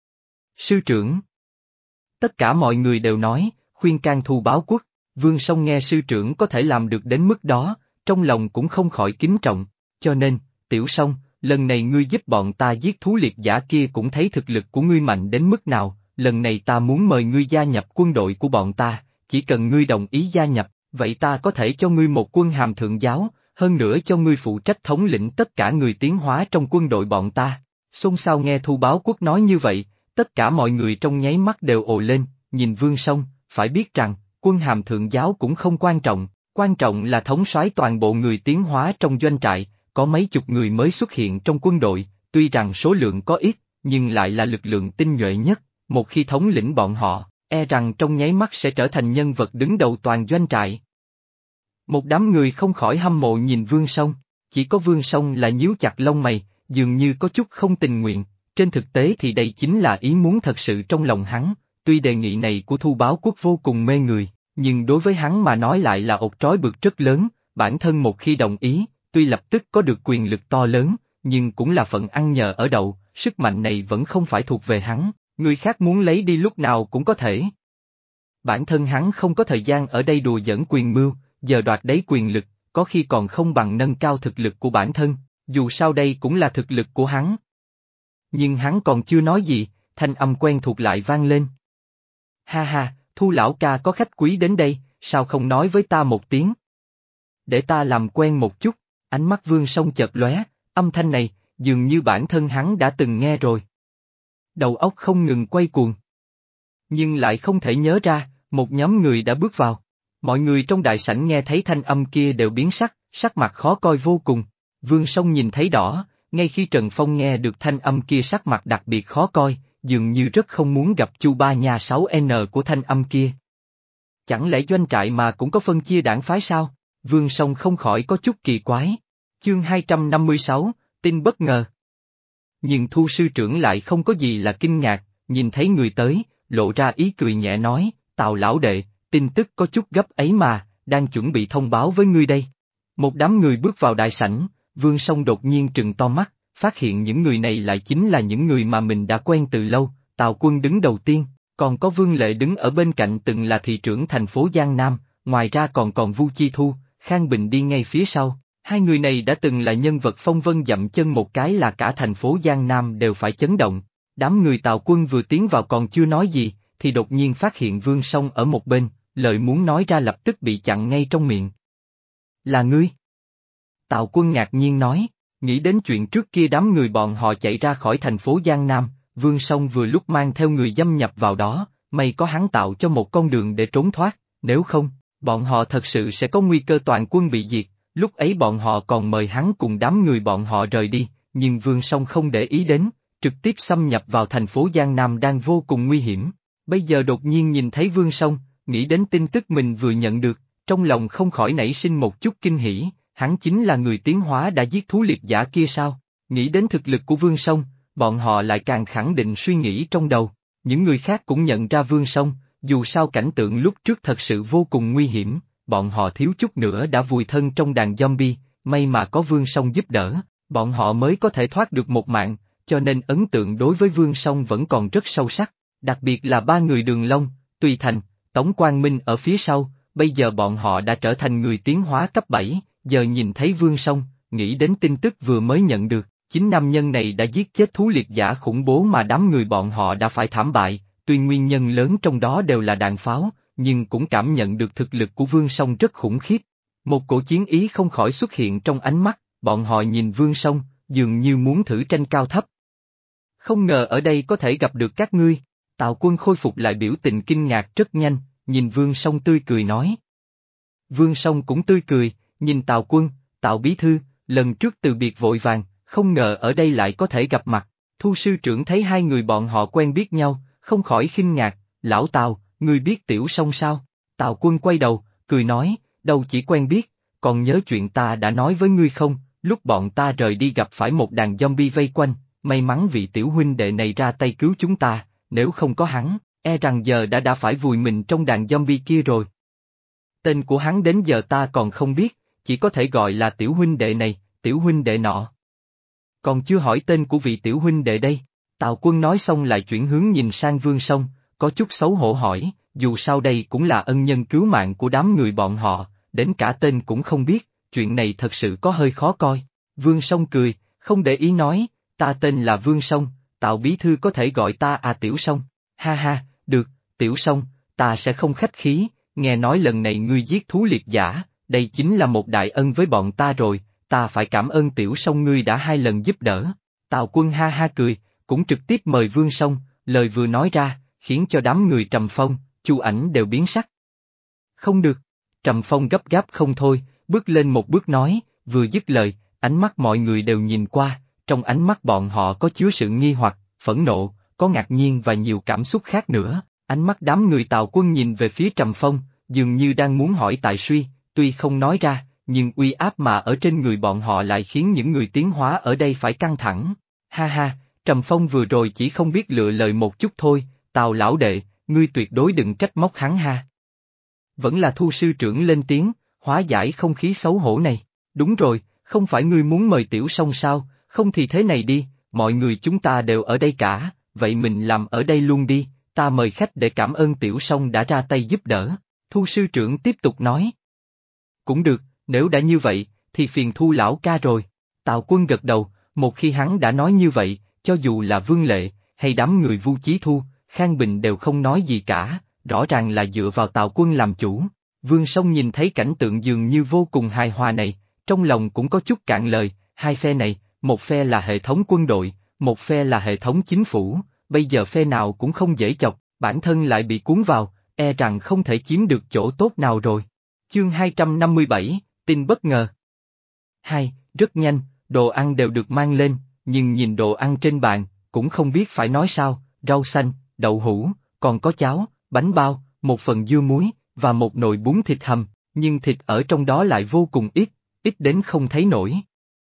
Sư trưởng! Tất cả mọi người đều nói, khuyên can Thu báo quốc. Vương Song nghe sư trưởng có thể làm được đến mức đó, trong lòng cũng không khỏi kính trọng, cho nên, Tiểu Song, lần này ngươi giúp bọn ta giết thú liệp giả kia cũng thấy thực lực của ngươi mạnh đến mức nào, lần này ta muốn mời ngươi gia nhập quân đội của bọn ta, chỉ cần ngươi đồng ý gia nhập, vậy ta có thể cho ngươi một quân hàm thượng giáo, hơn nữa cho ngươi phụ trách thống lĩnh tất cả người tiến hóa trong quân đội bọn ta. Xôn xao nghe Thu báo quốc nói như vậy, tất cả mọi người trong nháy mắt đều ồ lên, nhìn Vương Song, phải biết rằng, quân hàm thượng giáo cũng không quan trọng, quan trọng là thống soái toàn bộ người tiến hóa trong doanh trại, có mấy chục người mới xuất hiện trong quân đội, tuy rằng số lượng có ít, nhưng lại là lực lượng tinh nhuệ nhất, một khi thống lĩnh bọn họ, e rằng trong nháy mắt sẽ trở thành nhân vật đứng đầu toàn doanh trại. Một đám người không khỏi hâm mộ nhìn Vương Song, chỉ có Vương Song là nhíu chặt lông mày, dường như có chút không tình nguyện, trên thực tế thì đây chính là ý muốn thật sự trong lòng hắn. Tuy đề nghị này của Thu báo quốc vô cùng mê người, nhưng đối với hắn mà nói lại là ột trói buộc rất lớn, bản thân một khi đồng ý, tuy lập tức có được quyền lực to lớn, nhưng cũng là phận ăn nhờ ở đậu, sức mạnh này vẫn không phải thuộc về hắn, người khác muốn lấy đi lúc nào cũng có thể. Bản thân hắn không có thời gian ở đây đùa giỡn quyền mưu, giờ đoạt đấy quyền lực, có khi còn không bằng nâng cao thực lực của bản thân, dù sao đây cũng là thực lực của hắn. Nhưng hắn còn chưa nói gì, thanh âm quen thuộc lại vang lên. Ha ha, Thu lão ca có khách quý đến đây, sao không nói với ta một tiếng? Để ta làm quen một chút, ánh mắt Vương Song chợt lóe, âm thanh này, dường như bản thân hắn đã từng nghe rồi. Đầu óc không ngừng quay cuồng. Nhưng lại không thể nhớ ra, một nhóm người đã bước vào. Mọi người trong đại sảnh nghe thấy thanh âm kia đều biến sắc, sắc mặt khó coi vô cùng. Vương Song nhìn thấy đỏ, ngay khi Trần Phong nghe được thanh âm kia sắc mặt đặc biệt khó coi, dường như rất không muốn gặp Chu Ba Nha sáu N của thanh âm kia. Chẳng lẽ doanh trại mà cũng có phân chia đảng phái sao? Vương Song không khỏi có chút kỳ quái. Chương hai trăm năm mươi sáu, tin bất ngờ. Nhưng Thu sư trưởng lại không có gì là kinh ngạc, nhìn thấy người tới, lộ ra ý cười nhẹ nói, Tào lão đệ, tin tức có chút gấp ấy mà, đang chuẩn bị thông báo với ngươi đây. Một đám người bước vào đại sảnh, Vương Song đột nhiên trừng to mắt, phát hiện những người này lại chính là những người mà mình đã quen từ lâu, Tào Quân đứng đầu tiên, còn có Vương Lệ đứng ở bên cạnh từng là thị trưởng thành phố Giang Nam, ngoài ra còn còn Vu Chi Thu, Khang Bình đi ngay phía sau, hai người này đã từng là nhân vật phong vân dậm chân một cái là cả thành phố Giang Nam đều phải chấn động. Đám người Tào Quân vừa tiến vào còn chưa nói gì, thì đột nhiên phát hiện Vương Song ở một bên, lời muốn nói ra lập tức bị chặn ngay trong miệng. Là ngươi? Tào Quân ngạc nhiên nói, nghĩ đến chuyện trước kia đám người bọn họ chạy ra khỏi thành phố Giang Nam, Vương Song vừa lúc mang theo người dâm nhập vào đó, may có hắn tạo cho một con đường để trốn thoát, nếu không, bọn họ thật sự sẽ có nguy cơ toàn quân bị diệt, lúc ấy bọn họ còn mời hắn cùng đám người bọn họ rời đi, nhưng Vương Song không để ý đến, trực tiếp xâm nhập vào thành phố Giang Nam đang vô cùng nguy hiểm. Bây giờ đột nhiên nhìn thấy Vương Song, nghĩ đến tin tức mình vừa nhận được, trong lòng không khỏi nảy sinh một chút kinh hỉ, hắn chính là người tiến hóa đã giết thú liệp giả kia sao? Nghĩ đến thực lực của Vương Song, bọn họ lại càng khẳng định suy nghĩ trong đầu, những người khác cũng nhận ra Vương Song, dù sao cảnh tượng lúc trước thật sự vô cùng nguy hiểm, bọn họ thiếu chút nữa đã vùi thân trong đàn zombie, may mà có Vương Song giúp đỡ, bọn họ mới có thể thoát được một mạng, cho nên ấn tượng đối với Vương Song vẫn còn rất sâu sắc, đặc biệt là ba người Đường Long, Tùy Thành, Tống Quang Minh ở phía sau, bây giờ bọn họ đã trở thành người tiến hóa cấp bảy, giờ nhìn thấy Vương Song, nghĩ đến tin tức vừa mới nhận được, chính nam nhân này đã giết chết thú liệp giả khủng bố mà đám người bọn họ đã phải thảm bại, tuy nguyên nhân lớn trong đó đều là đạn pháo, nhưng cũng cảm nhận được thực lực của Vương Song rất khủng khiếp. Một cổ chiến ý không khỏi xuất hiện trong ánh mắt, bọn họ nhìn Vương Song, dường như muốn thử tranh cao thấp. Không ngờ ở đây có thể gặp được các ngươi. Tào Quân khôi phục lại biểu tình kinh ngạc rất nhanh, nhìn Vương Song tươi cười nói. Vương Song cũng tươi cười, nhìn Tào Quân, Tào Bí Thư, lần trước từ biệt vội vàng, không ngờ ở đây lại có thể gặp mặt. Thu sư trưởng thấy hai người bọn họ quen biết nhau, không khỏi kinh ngạc, lão Tào, ngươi biết Tiểu Song sao? Tào Quân quay đầu, cười nói, đâu chỉ quen biết, còn nhớ chuyện ta đã nói với ngươi không, lúc bọn ta rời đi gặp phải một đàn zombie vây quanh, may mắn vị tiểu huynh đệ này ra tay cứu chúng ta, nếu không có hắn, e rằng giờ đã đã phải vùi mình trong đàn zombie kia rồi. Tên của hắn đến giờ ta còn không biết, chỉ có thể gọi là tiểu huynh đệ này, tiểu huynh đệ nọ. Còn chưa hỏi tên của vị tiểu huynh đệ đây. Tào Quân nói xong lại chuyển hướng nhìn sang Vương Song, có chút xấu hổ hỏi, dù sao đây cũng là ân nhân cứu mạng của đám người bọn họ, đến cả tên cũng không biết, chuyện này thật sự có hơi khó coi. Vương Song cười, không để ý nói, ta tên là Vương Song, Tào Bí Thư có thể gọi ta à Tiểu Song, ha ha, được, Tiểu Song, ta sẽ không khách khí, nghe nói lần này ngươi giết thú liệp giả, đây chính là một đại ân với bọn ta rồi, ta phải cảm ơn Tiểu Song ngươi đã hai lần giúp đỡ. Tào Quân ha ha cười, cũng trực tiếp mời Vương Song, lời vừa nói ra, khiến cho đám người Trầm Phong, Chu Ảnh đều biến sắc. Không được, Trầm Phong gấp gáp không thôi, bước lên một bước nói, vừa dứt lời, ánh mắt mọi người đều nhìn qua, trong ánh mắt bọn họ có chứa sự nghi hoặc, phẫn nộ, có ngạc nhiên và nhiều cảm xúc khác nữa, ánh mắt đám người Tào Quân nhìn về phía Trầm Phong, dường như đang muốn hỏi tại suy, tuy không nói ra, nhưng uy áp mà ở trên người bọn họ lại khiến những người tiến hóa ở đây phải căng thẳng. Ha ha, Trầm Phong vừa rồi chỉ không biết lựa lời một chút thôi, Tào lão đệ, ngươi tuyệt đối đừng trách móc hắn ha. Vẫn là Thu sư trưởng lên tiếng, hóa giải không khí xấu hổ này, đúng rồi, không phải ngươi muốn mời Tiểu Song sao, không thì thế này đi, mọi người chúng ta đều ở đây cả, vậy mình làm ở đây luôn đi, ta mời khách để cảm ơn Tiểu Song đã ra tay giúp đỡ. Thu sư trưởng tiếp tục nói. Cũng được, nếu đã như vậy, thì phiền Thu lão ca rồi. Tào Quân gật đầu, một khi hắn đã nói như vậy, cho dù là Vương Lệ, hay đám người Vu Chí Thu, Khang Bình đều không nói gì cả, rõ ràng là dựa vào Tào Quân làm chủ. Vương Song nhìn thấy cảnh tượng dường như vô cùng hài hòa này, trong lòng cũng có chút cạn lời, hai phe này, một phe là hệ thống quân đội, một phe là hệ thống chính phủ, bây giờ phe nào cũng không dễ chọc, bản thân lại bị cuốn vào, e rằng không thể chiếm được chỗ tốt nào rồi. Chương hai trăm năm mươi bảy, tin bất ngờ. Hai, rất nhanh, đồ ăn đều được mang lên, nhưng nhìn đồ ăn trên bàn, cũng không biết phải nói sao, rau xanh, đậu hũ, còn có cháo, bánh bao, một phần dưa muối, và một nồi bún thịt hầm, nhưng thịt ở trong đó lại vô cùng ít, ít đến không thấy nổi.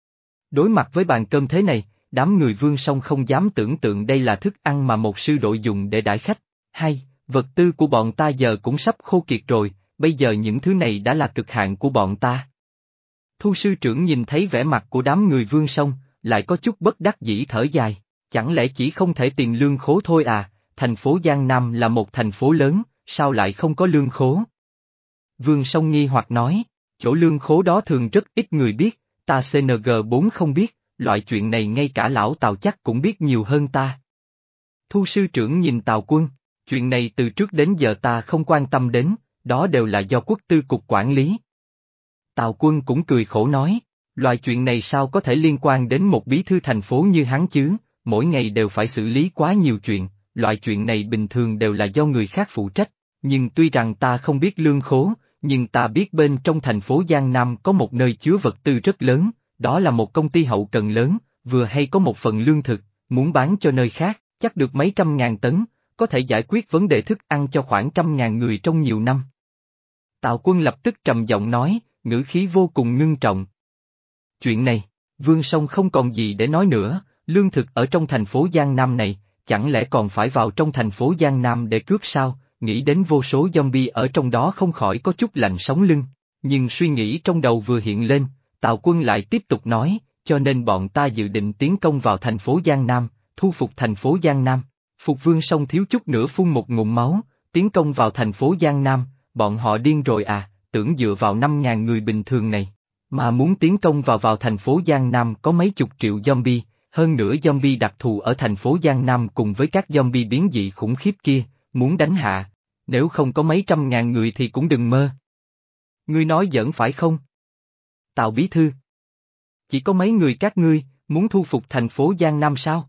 Đối mặt với bàn cơm thế này, đám người Vương Song không dám tưởng tượng đây là thức ăn mà một sư đội dùng để đãi khách. Hay, vật tư của bọn ta giờ cũng sắp khô kiệt rồi, bây giờ những thứ này đã là cực hạn của bọn ta. Thu sư trưởng nhìn thấy vẻ mặt của đám người Vương Song, lại có chút bất đắc dĩ thở dài, chẳng lẽ chỉ không thể tiền lương khố thôi à, thành phố Giang Nam là một thành phố lớn, sao lại không có lương khố? Vương Song nghi hoặc nói, chỗ lương khố đó thường rất ít người biết, ta xê en giê bốn không biết, loại chuyện này ngay cả lão Tào chắc cũng biết nhiều hơn ta. Thu sư trưởng nhìn Tào Quân, chuyện này từ trước đến giờ ta không quan tâm đến, đó đều là do quốc tư cục quản lý. Tào Quân cũng cười khổ nói, loại chuyện này sao có thể liên quan đến một bí thư thành phố như hắn chứ, mỗi ngày đều phải xử lý quá nhiều chuyện, loại chuyện này bình thường đều là do người khác phụ trách, nhưng tuy rằng ta không biết lương khố, nhưng ta biết bên trong thành phố Giang Nam có một nơi chứa vật tư rất lớn, đó là một công ty hậu cần lớn, vừa hay có một phần lương thực, muốn bán cho nơi khác, chắc được mấy trăm ngàn tấn, có thể giải quyết vấn đề thức ăn cho khoảng trăm ngàn người trong nhiều năm. Tào Quân lập tức trầm giọng nói, ngữ khí vô cùng ngưng trọng. Chuyện này, Vương Song không còn gì để nói nữa, lương thực ở trong thành phố Giang Nam này, chẳng lẽ còn phải vào trong thành phố Giang Nam để cướp sao, nghĩ đến vô số zombie ở trong đó không khỏi có chút lạnh sống lưng, nhưng suy nghĩ trong đầu vừa hiện lên, Tào Quân lại tiếp tục nói, cho nên bọn ta dự định tiến công vào thành phố Giang Nam, thu phục thành phố Giang Nam. Phục Vương Song thiếu chút nữa phun một ngụm máu, tiến công vào thành phố Giang Nam, bọn họ điên rồi à, tưởng dựa vào năm ngàn người bình thường này, mà muốn tiến công vào vào thành phố Giang Nam có mấy chục triệu zombie, hơn nữa zombie đặc thù ở thành phố Giang Nam cùng với các zombie biến dị khủng khiếp kia, muốn đánh hạ, nếu không có mấy trăm ngàn người thì cũng đừng mơ. Ngươi nói giỡn phải không? Tào Bí Thư. Chỉ có mấy người các ngươi, muốn thu phục thành phố Giang Nam sao?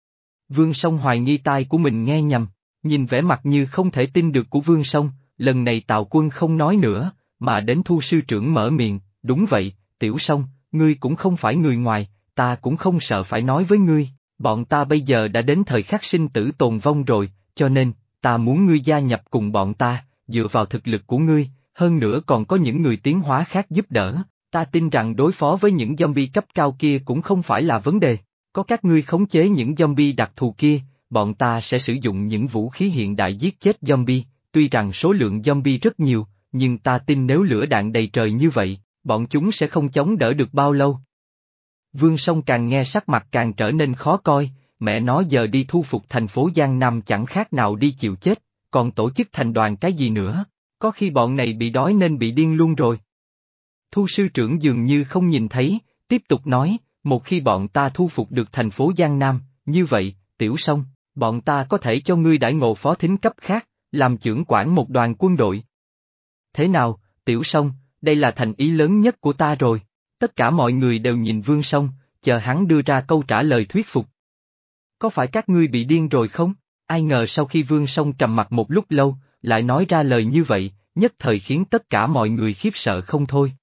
Vương Song hoài nghi tai của mình nghe nhầm, nhìn vẻ mặt như không thể tin được của Vương Song, lần này Tào Quân không nói nữa, mà đến Thu sư trưởng mở miệng, đúng vậy, Tiểu Song, ngươi cũng không phải người ngoài, ta cũng không sợ phải nói với ngươi, bọn ta bây giờ đã đến thời khắc sinh tử tồn vong rồi, cho nên, ta muốn ngươi gia nhập cùng bọn ta, dựa vào thực lực của ngươi, hơn nữa còn có những người tiến hóa khác giúp đỡ, ta tin rằng đối phó với những zombie cấp cao kia cũng không phải là vấn đề. Có các ngươi khống chế những zombie đặc thù kia, bọn ta sẽ sử dụng những vũ khí hiện đại giết chết zombie, tuy rằng số lượng zombie rất nhiều, nhưng ta tin nếu lửa đạn đầy trời như vậy, bọn chúng sẽ không chống đỡ được bao lâu. Vương Song càng nghe sắc mặt càng trở nên khó coi, mẹ nó giờ đi thu phục thành phố Giang Nam chẳng khác nào đi chịu chết, còn tổ chức thành đoàn cái gì nữa, có khi bọn này bị đói nên bị điên luôn rồi. Thu sư trưởng dường như không nhìn thấy, tiếp tục nói, một khi bọn ta thu phục được thành phố Giang Nam, như vậy, Tiểu Song, bọn ta có thể cho ngươi đãi ngộ phó thính cấp khác, làm trưởng quản một đoàn quân đội. Thế nào, Tiểu Song, đây là thành ý lớn nhất của ta rồi. Tất cả mọi người đều nhìn Vương Song, chờ hắn đưa ra câu trả lời thuyết phục. Có phải các ngươi bị điên rồi không? Ai ngờ sau khi Vương Song trầm mặc một lúc lâu, lại nói ra lời như vậy, nhất thời khiến tất cả mọi người khiếp sợ không thôi.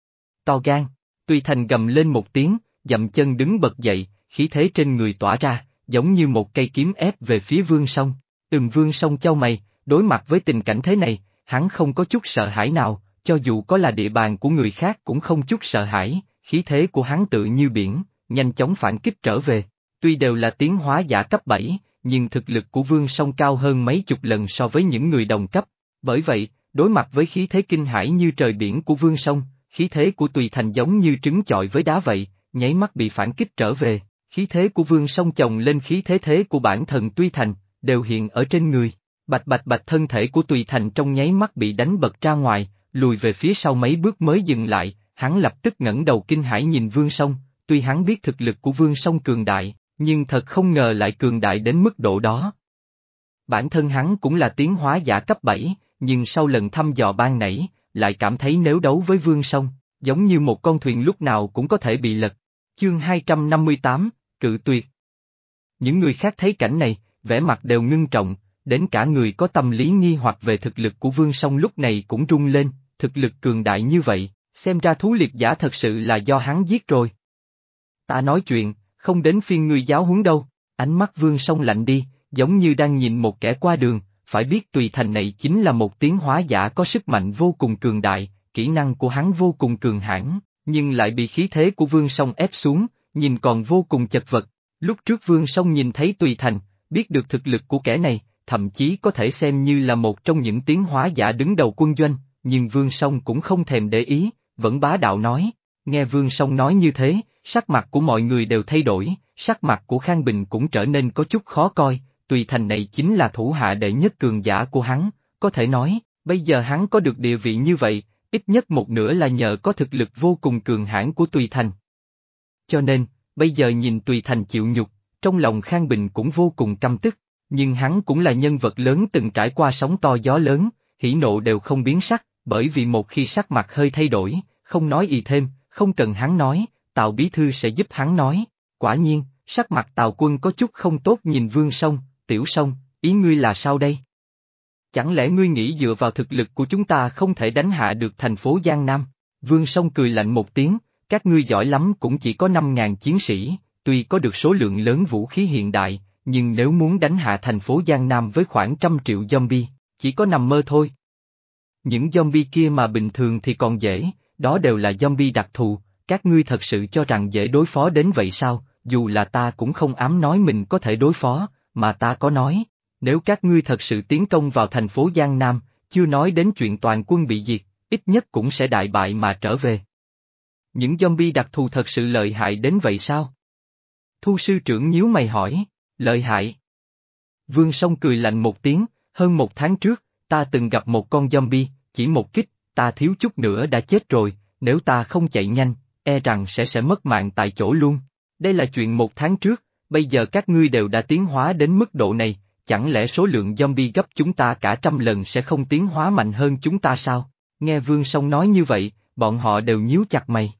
To gan, Tùy Thành gầm lên một tiếng, dậm chân đứng bật dậy, khí thế trên người tỏa ra, giống như một cây kiếm ép về phía Vương Song. Ừm Vương Song chau mày, đối mặt với tình cảnh thế này, hắn không có chút sợ hãi nào, cho dù có là địa bàn của người khác cũng không chút sợ hãi, khí thế của hắn tự như biển, nhanh chóng phản kích trở về. Tuy đều là tiến hóa giả cấp bảy, nhưng thực lực của Vương Song cao hơn mấy chục lần so với những người đồng cấp. Bởi vậy, đối mặt với khí thế kinh hãi như trời biển của Vương Song, khí thế của Tùy Thành giống như trứng chọi với đá vậy, nháy mắt bị phản kích trở về. Khí thế của Vương Song chồng lên khí thế thế của bản thân Tùy Thành, đều hiện ở trên người. Bạch bạch bạch thân thể của Tùy Thành trong nháy mắt bị đánh bật ra ngoài, lùi về phía sau mấy bước mới dừng lại, hắn lập tức ngẩng đầu kinh hãi nhìn Vương Song, tuy hắn biết thực lực của Vương Song cường đại, nhưng thật không ngờ lại cường đại đến mức độ đó. Bản thân hắn cũng là tiến hóa giả cấp bảy, nhưng sau lần thăm dò ban nãy, lại cảm thấy nếu đấu với Vương Song, giống như một con thuyền lúc nào cũng có thể bị lật. Chương hai trăm năm mươi tám, Cự Tuyệt. Những người khác thấy cảnh này, vẻ mặt đều ngưng trọng, đến cả người có tâm lý nghi hoặc về thực lực của Vương Song lúc này cũng rung lên, thực lực cường đại như vậy, xem ra thú liệp giả thật sự là do hắn giết rồi. Ta nói chuyện, không đến phiên ngươi giáo huấn đâu, ánh mắt Vương Song lạnh đi, giống như đang nhìn một kẻ qua đường, phải biết Tùy Thành này chính là một tiến hóa giả có sức mạnh vô cùng cường đại, kỹ năng của hắn vô cùng cường hãn, nhưng lại bị khí thế của Vương Song ép xuống, nhìn còn vô cùng chật vật. Lúc trước Vương Song nhìn thấy Tùy Thành, biết được thực lực của kẻ này, thậm chí có thể xem như là một trong những tiến hóa giả đứng đầu quân doanh, nhưng Vương Song cũng không thèm để ý, vẫn bá đạo nói. Nghe Vương Song nói như thế, sắc mặt của mọi người đều thay đổi, sắc mặt của Khang Bình cũng trở nên có chút khó coi. Tùy Thành này chính là thủ hạ đệ nhất cường giả của hắn, có thể nói, bây giờ hắn có được địa vị như vậy, ít nhất một nửa là nhờ có thực lực vô cùng cường hãn của Tùy Thành. Cho nên, bây giờ nhìn Tùy Thành chịu nhục, trong lòng Khang Bình cũng vô cùng căm tức, nhưng hắn cũng là nhân vật lớn từng trải qua sóng to gió lớn, hỉ nộ đều không biến sắc, bởi vì một khi sắc mặt hơi thay đổi, không nói gì thêm, không cần hắn nói, Tào Bí Thư sẽ giúp hắn nói. Quả nhiên, Sắc mặt Tào Quân có chút không tốt nhìn Vương Song, Tiểu Song, ý ngươi là sao đây? Chẳng lẽ ngươi nghĩ dựa vào thực lực của chúng ta không thể đánh hạ được thành phố Giang Nam? Vương Song cười lạnh một tiếng, các ngươi giỏi lắm cũng chỉ có năm ngàn chiến sĩ, tuy có được số lượng lớn vũ khí hiện đại, nhưng nếu muốn đánh hạ thành phố Giang Nam với khoảng trăm triệu zombie, chỉ có nằm mơ thôi. Những zombie kia mà bình thường thì còn dễ, đó đều là zombie đặc thù, các ngươi thật sự cho rằng dễ đối phó đến vậy sao? Dù là ta cũng không ám nói mình có thể đối phó, mà ta có nói, nếu các ngươi thật sự tiến công vào thành phố Giang Nam, chưa nói đến chuyện toàn quân bị diệt, ít nhất cũng sẽ đại bại mà trở về. Những zombie đặc thù thật sự lợi hại đến vậy sao? Thu sư trưởng nhíu mày hỏi, lợi hại. Vương Song cười lạnh một tiếng, hơn một tháng trước, ta từng gặp một con zombie, chỉ một kích, ta thiếu chút nữa đã chết rồi, nếu ta không chạy nhanh, e rằng sẽ sẽ mất mạng tại chỗ luôn. Đây là chuyện một tháng trước, bây giờ các ngươi đều đã tiến hóa đến mức độ này, chẳng lẽ số lượng zombie gấp chúng ta cả trăm lần sẽ không tiến hóa mạnh hơn chúng ta sao? Nghe Vương Song nói như vậy, bọn họ đều nhíu chặt mày.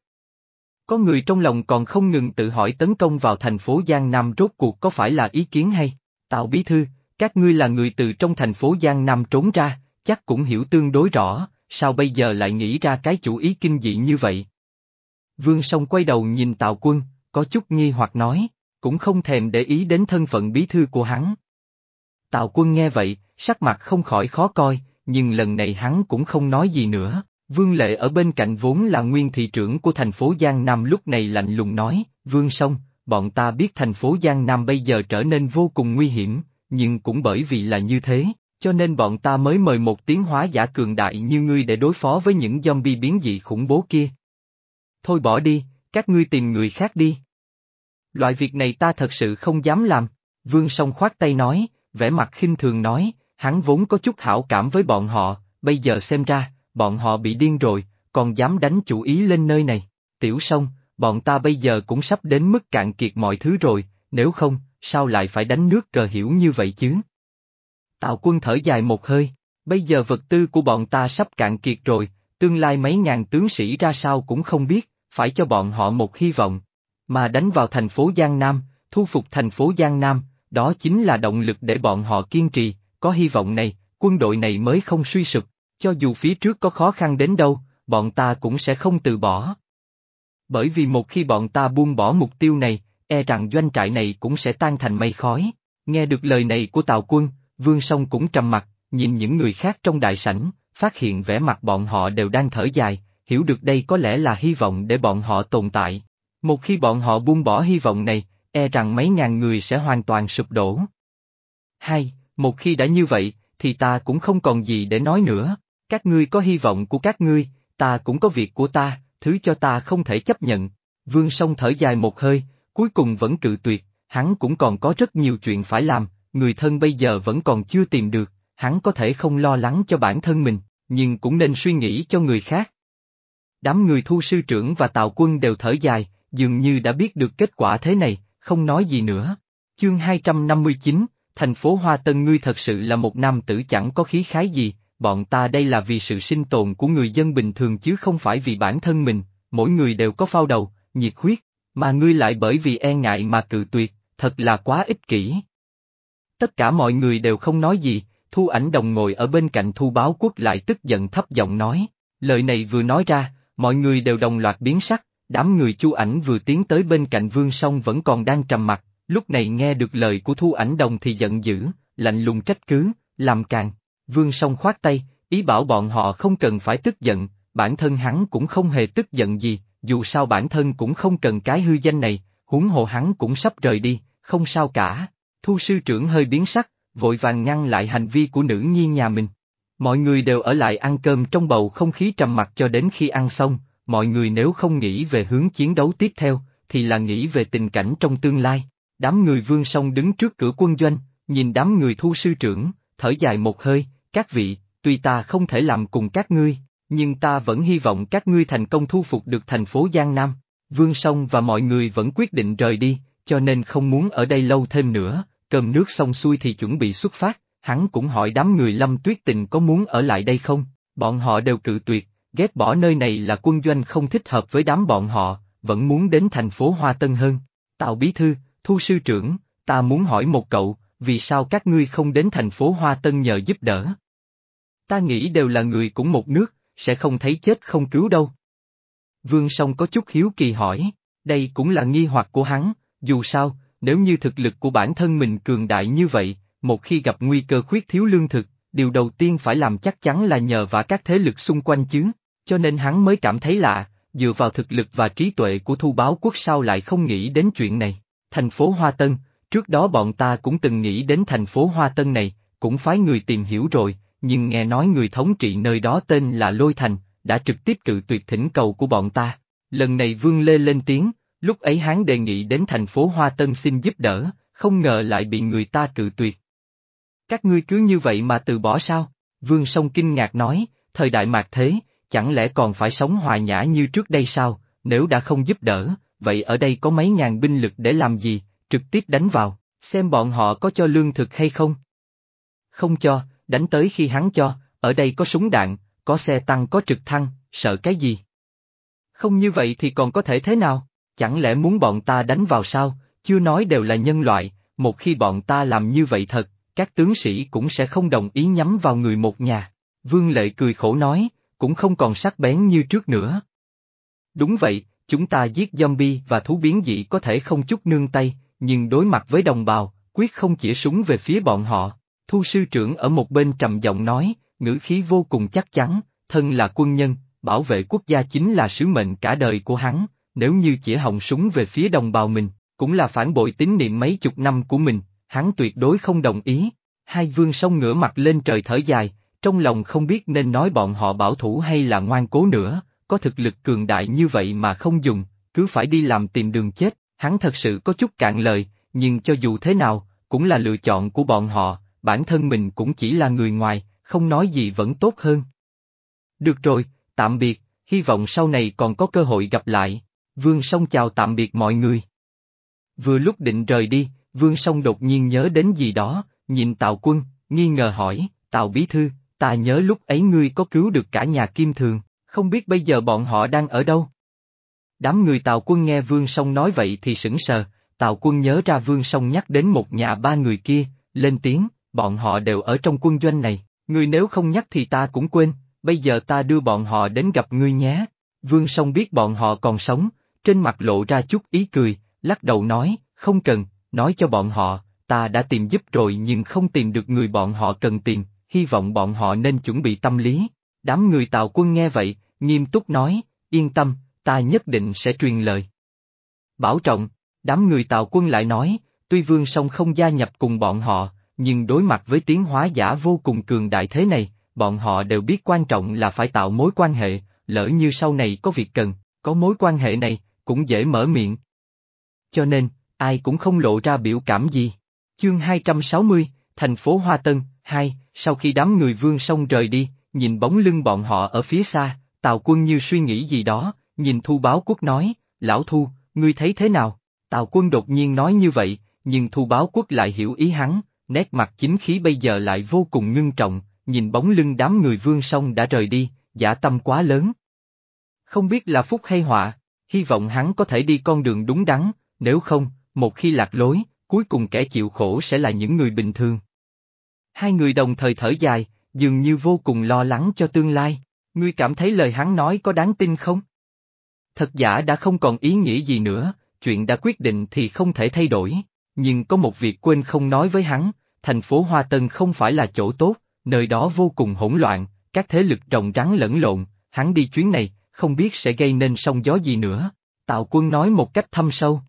Có người trong lòng còn không ngừng tự hỏi tấn công vào thành phố Giang Nam rốt cuộc có phải là ý kiến hay? Tào bí thư, các ngươi là người từ trong thành phố Giang Nam trốn ra, chắc cũng hiểu tương đối rõ, sao bây giờ lại nghĩ ra cái chủ ý kinh dị như vậy? Vương Song quay đầu nhìn Tào Quân, có chút nghi hoặc nói, cũng không thèm để ý đến thân phận bí thư của hắn. Tào Quân nghe vậy, sắc mặt không khỏi khó coi, nhưng lần này hắn cũng không nói gì nữa. Vương Lệ ở bên cạnh vốn là nguyên thị trưởng của thành phố Giang Nam lúc này lạnh lùng nói, Vương Song, bọn ta biết thành phố Giang Nam bây giờ trở nên vô cùng nguy hiểm, nhưng cũng bởi vì là như thế, cho nên bọn ta mới mời một tiến hóa giả cường đại như ngươi để đối phó với những zombie biến dị khủng bố kia. Thôi bỏ đi, các ngươi tìm người khác đi. Loại việc này ta thật sự không dám làm, Vương Song khoát tay nói, vẻ mặt khinh thường nói, hắn vốn có chút hảo cảm với bọn họ, bây giờ xem ra, bọn họ bị điên rồi, còn dám đánh chủ ý lên nơi này. Tiểu Song, bọn ta bây giờ cũng sắp đến mức cạn kiệt mọi thứ rồi, nếu không, sao lại phải đánh nước cờ hiểu như vậy chứ? Tào Quân thở dài một hơi, bây giờ vật tư của bọn ta sắp cạn kiệt rồi, tương lai mấy ngàn tướng sĩ ra sao cũng không biết, phải cho bọn họ một hy vọng. Mà đánh vào thành phố Giang Nam, thu phục thành phố Giang Nam, đó chính là động lực để bọn họ kiên trì, có hy vọng này, quân đội này mới không suy sụp. Cho dù phía trước có khó khăn đến đâu, bọn ta cũng sẽ không từ bỏ. Bởi vì một khi bọn ta buông bỏ mục tiêu này, e rằng doanh trại này cũng sẽ tan thành mây khói. Nghe được lời này của Tào Quân, Vương Song cũng trầm mặt, nhìn những người khác trong đại sảnh, phát hiện vẻ mặt bọn họ đều đang thở dài, hiểu được đây có lẽ là hy vọng để bọn họ tồn tại. Một khi bọn họ buông bỏ hy vọng này, e rằng mấy ngàn người sẽ hoàn toàn sụp đổ. Hai, một khi đã như vậy, thì ta cũng không còn gì để nói nữa. Các ngươi có hy vọng của các ngươi, ta cũng có việc của ta, thứ cho ta không thể chấp nhận. Vương Song thở dài một hơi, cuối cùng vẫn cự tuyệt, hắn cũng còn có rất nhiều chuyện phải làm, người thân bây giờ vẫn còn chưa tìm được, hắn có thể không lo lắng cho bản thân mình, nhưng cũng nên suy nghĩ cho người khác. Đám người Thu sư trưởng và Tào Quân đều thở dài, dường như đã biết được kết quả thế này, không nói gì nữa. Chương hai trăm năm mươi chín, thành phố Hoa Tân, ngươi thật sự là một nam tử chẳng có khí khái gì. Bọn ta đây là vì sự sinh tồn của người dân bình thường chứ không phải vì bản thân mình, mỗi người đều có phao đầu, nhiệt huyết, mà ngươi lại bởi vì e ngại mà cự tuyệt, thật là quá ích kỷ. Tất cả mọi người đều không nói gì, Thu Ảnh Đồng ngồi ở bên cạnh Thu Báo Quốc lại tức giận thấp giọng nói, lời này vừa nói ra, mọi người đều đồng loạt biến sắc, đám người Chu Ảnh vừa tiến tới bên cạnh Vương Song vẫn còn đang trầm mặc, lúc này nghe được lời của Thu Ảnh Đồng thì giận dữ, lạnh lùng trách cứ, làm càn. Vương Song khoát tay, ý bảo bọn họ không cần phải tức giận, bản thân hắn cũng không hề tức giận gì, dù sao bản thân cũng không cần cái hư danh này, huống hồ hắn cũng sắp rời đi, không sao cả. Thu sư trưởng hơi biến sắc, vội vàng ngăn lại hành vi của nữ nhi nhà mình. Mọi người đều ở lại ăn cơm trong bầu không khí trầm mặc cho đến khi ăn xong, mọi người nếu không nghĩ về hướng chiến đấu tiếp theo, thì là nghĩ về tình cảnh trong tương lai. Đám người Vương Song đứng trước cửa quân doanh, nhìn đám người Thu sư trưởng, thở dài một hơi. Các vị, tuy ta không thể làm cùng các ngươi, nhưng ta vẫn hy vọng các ngươi thành công thu phục được thành phố Giang Nam. Vương Song và mọi người vẫn quyết định rời đi, cho nên không muốn ở đây lâu thêm nữa, cơm nước xong xuôi thì chuẩn bị xuất phát, hắn cũng hỏi đám người Lâm Tuyết Tình có muốn ở lại đây không, bọn họ đều cự tuyệt, ghét bỏ nơi này là quân doanh không thích hợp với đám bọn họ, vẫn muốn đến thành phố Hoa Tân hơn. Tào bí thư, Thu sư trưởng, ta muốn hỏi một cậu, vì sao các ngươi không đến thành phố Hoa Tân nhờ giúp đỡ? Ta nghĩ đều là người cũng một nước, sẽ không thấy chết không cứu đâu. Vương Song có chút hiếu kỳ hỏi, đây cũng là nghi hoặc của hắn, dù sao, nếu như thực lực của bản thân mình cường đại như vậy, một khi gặp nguy cơ khuyết thiếu lương thực, điều đầu tiên phải làm chắc chắn là nhờ vả các thế lực xung quanh chứ, cho nên hắn mới cảm thấy lạ, dựa vào thực lực và trí tuệ của Thu Báo Quốc sao lại không nghĩ đến chuyện này. Thành phố Hoa Tân, trước đó bọn ta cũng từng nghĩ đến thành phố Hoa Tân này, cũng phái người tìm hiểu rồi, nhưng nghe nói người thống trị nơi đó tên là Lôi Thành, đã trực tiếp cự tuyệt thỉnh cầu của bọn ta. Lần này Vương Lê lên tiếng, lúc ấy hắn đề nghị đến thành phố Hoa Tân xin giúp đỡ, không ngờ lại bị người ta cự tuyệt. Các ngươi cứ như vậy mà từ bỏ sao? Vương Song kinh ngạc nói, thời đại mạt thế, chẳng lẽ còn phải sống hòa nhã như trước đây sao, nếu đã không giúp đỡ, vậy ở đây có mấy ngàn binh lực để làm gì, trực tiếp đánh vào, xem bọn họ có cho lương thực hay không? Không cho, đánh tới khi hắn cho, ở đây có súng đạn, có xe tăng có trực thăng, sợ cái gì? Không như vậy thì còn có thể thế nào? Chẳng lẽ muốn bọn ta đánh vào sao, chưa nói đều là nhân loại, một khi bọn ta làm như vậy thật, các tướng sĩ cũng sẽ không đồng ý nhắm vào người một nhà. Vương Lệ cười khổ nói, cũng không còn sắc bén như trước nữa. Đúng vậy, chúng ta giết zombie và thú biến dị có thể không chút nương tay, nhưng đối mặt với đồng bào, quyết không chĩa súng về phía bọn họ. Thu sư trưởng ở một bên trầm giọng nói, ngữ khí vô cùng chắc chắn, thân là quân nhân, bảo vệ quốc gia chính là sứ mệnh cả đời của hắn, nếu như chĩa họng súng về phía đồng bào mình, cũng là phản bội tín niệm mấy chục năm của mình, hắn tuyệt đối không đồng ý. Hai Vương Song ngửa mặt lên trời thở dài, trong lòng không biết nên nói bọn họ bảo thủ hay là ngoan cố nữa, có thực lực cường đại như vậy mà không dùng, cứ phải đi làm tìm đường chết, hắn thật sự có chút cạn lời, nhưng cho dù thế nào, cũng là lựa chọn của bọn họ, bản thân mình cũng chỉ là người ngoài, không nói gì vẫn tốt hơn. Được rồi, tạm biệt, hy vọng sau này còn có cơ hội gặp lại. Vương Song chào tạm biệt mọi người. Vừa lúc định rời đi, Vương Song đột nhiên nhớ đến gì đó, nhìn Tào Quân, nghi ngờ hỏi, Tào Bí Thư, ta nhớ lúc ấy ngươi có cứu được cả nhà Kim Thường, không biết bây giờ bọn họ đang ở đâu? Đám người Tào Quân nghe Vương Song nói vậy thì sững sờ, Tào Quân nhớ ra Vương Song nhắc đến một nhà ba người kia, lên tiếng, bọn họ đều ở trong quân doanh này, ngươi nếu không nhắc thì ta cũng quên, bây giờ ta đưa bọn họ đến gặp ngươi nhé. Vương Song biết bọn họ còn sống, trên mặt lộ ra chút ý cười, lắc đầu nói, không cần, nói cho bọn họ, ta đã tìm giúp rồi nhưng không tìm được người bọn họ cần tìm, hy vọng bọn họ nên chuẩn bị tâm lý. Đám người Tào Quân nghe vậy, nghiêm túc nói, yên tâm, ta nhất định sẽ truyền lời. Bảo trọng, đám người Tào Quân lại nói, tuy Vương Song không gia nhập cùng bọn họ, nhưng đối mặt với tiến hóa giả vô cùng cường đại thế này, bọn họ đều biết quan trọng là phải tạo mối quan hệ, lỡ như sau này có việc cần, có mối quan hệ này, cũng dễ mở miệng. Cho nên, ai cũng không lộ ra biểu cảm gì. Chương hai trăm sáu mươi, thành phố Hoa Tân, hai, sau khi đám người Vương Song rời đi, nhìn bóng lưng bọn họ ở phía xa, Tào Quân như suy nghĩ gì đó, nhìn Thu Báo Quốc nói, Lão Thu, ngươi thấy thế nào? Tào Quân đột nhiên nói như vậy, nhưng Thu Báo Quốc lại hiểu ý hắn, nét mặt chính khí bây giờ lại vô cùng ngưng trọng, nhìn bóng lưng đám người Vương Song đã rời đi, dã tâm quá lớn. Không biết là phúc hay họa, hy vọng hắn có thể đi con đường đúng đắn, nếu không, một khi lạc lối, cuối cùng kẻ chịu khổ sẽ là những người bình thường. Hai người đồng thời thở dài, dường như vô cùng lo lắng cho tương lai, ngươi cảm thấy lời hắn nói có đáng tin không? Thật giả đã không còn ý nghĩa gì nữa, chuyện đã quyết định thì không thể thay đổi, nhưng có một việc quên không nói với hắn, thành phố Hoa Tân không phải là chỗ tốt, nơi đó vô cùng hỗn loạn, các thế lực rồng rắn lẫn lộn, hắn đi chuyến này, không biết sẽ gây nên sóng gió gì nữa. Tào Quân nói một cách thâm sâu.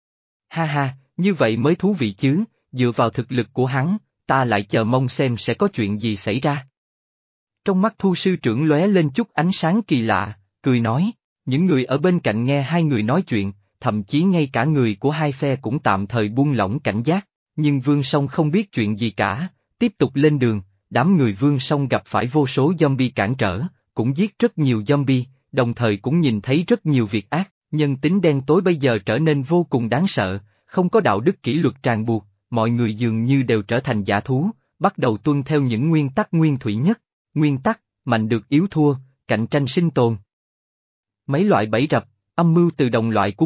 Ha ha, như vậy mới thú vị chứ, dựa vào thực lực của hắn, ta lại chờ mong xem sẽ có chuyện gì xảy ra. Trong mắt Thu sư trưởng lóe lên chút ánh sáng kỳ lạ, cười nói, những người ở bên cạnh nghe hai người nói chuyện, thậm chí ngay cả người của hai phe cũng tạm thời buông lỏng cảnh giác, nhưng Vương Song không biết chuyện gì cả, tiếp tục lên đường, đám người Vương Song gặp phải vô số zombie cản trở, cũng giết rất nhiều zombie, đồng thời cũng nhìn thấy rất nhiều việc ác, nhân tính đen tối bây giờ trở nên vô cùng đáng sợ, không có đạo đức kỷ luật ràng buộc, mọi người dường như đều trở thành dã thú, bắt đầu tuân theo những nguyên tắc nguyên thủy nhất, nguyên tắc, mạnh được yếu thua, cạnh tranh sinh tồn. Mấy loại bẫy rập, âm mưu từ đồng loại của mình,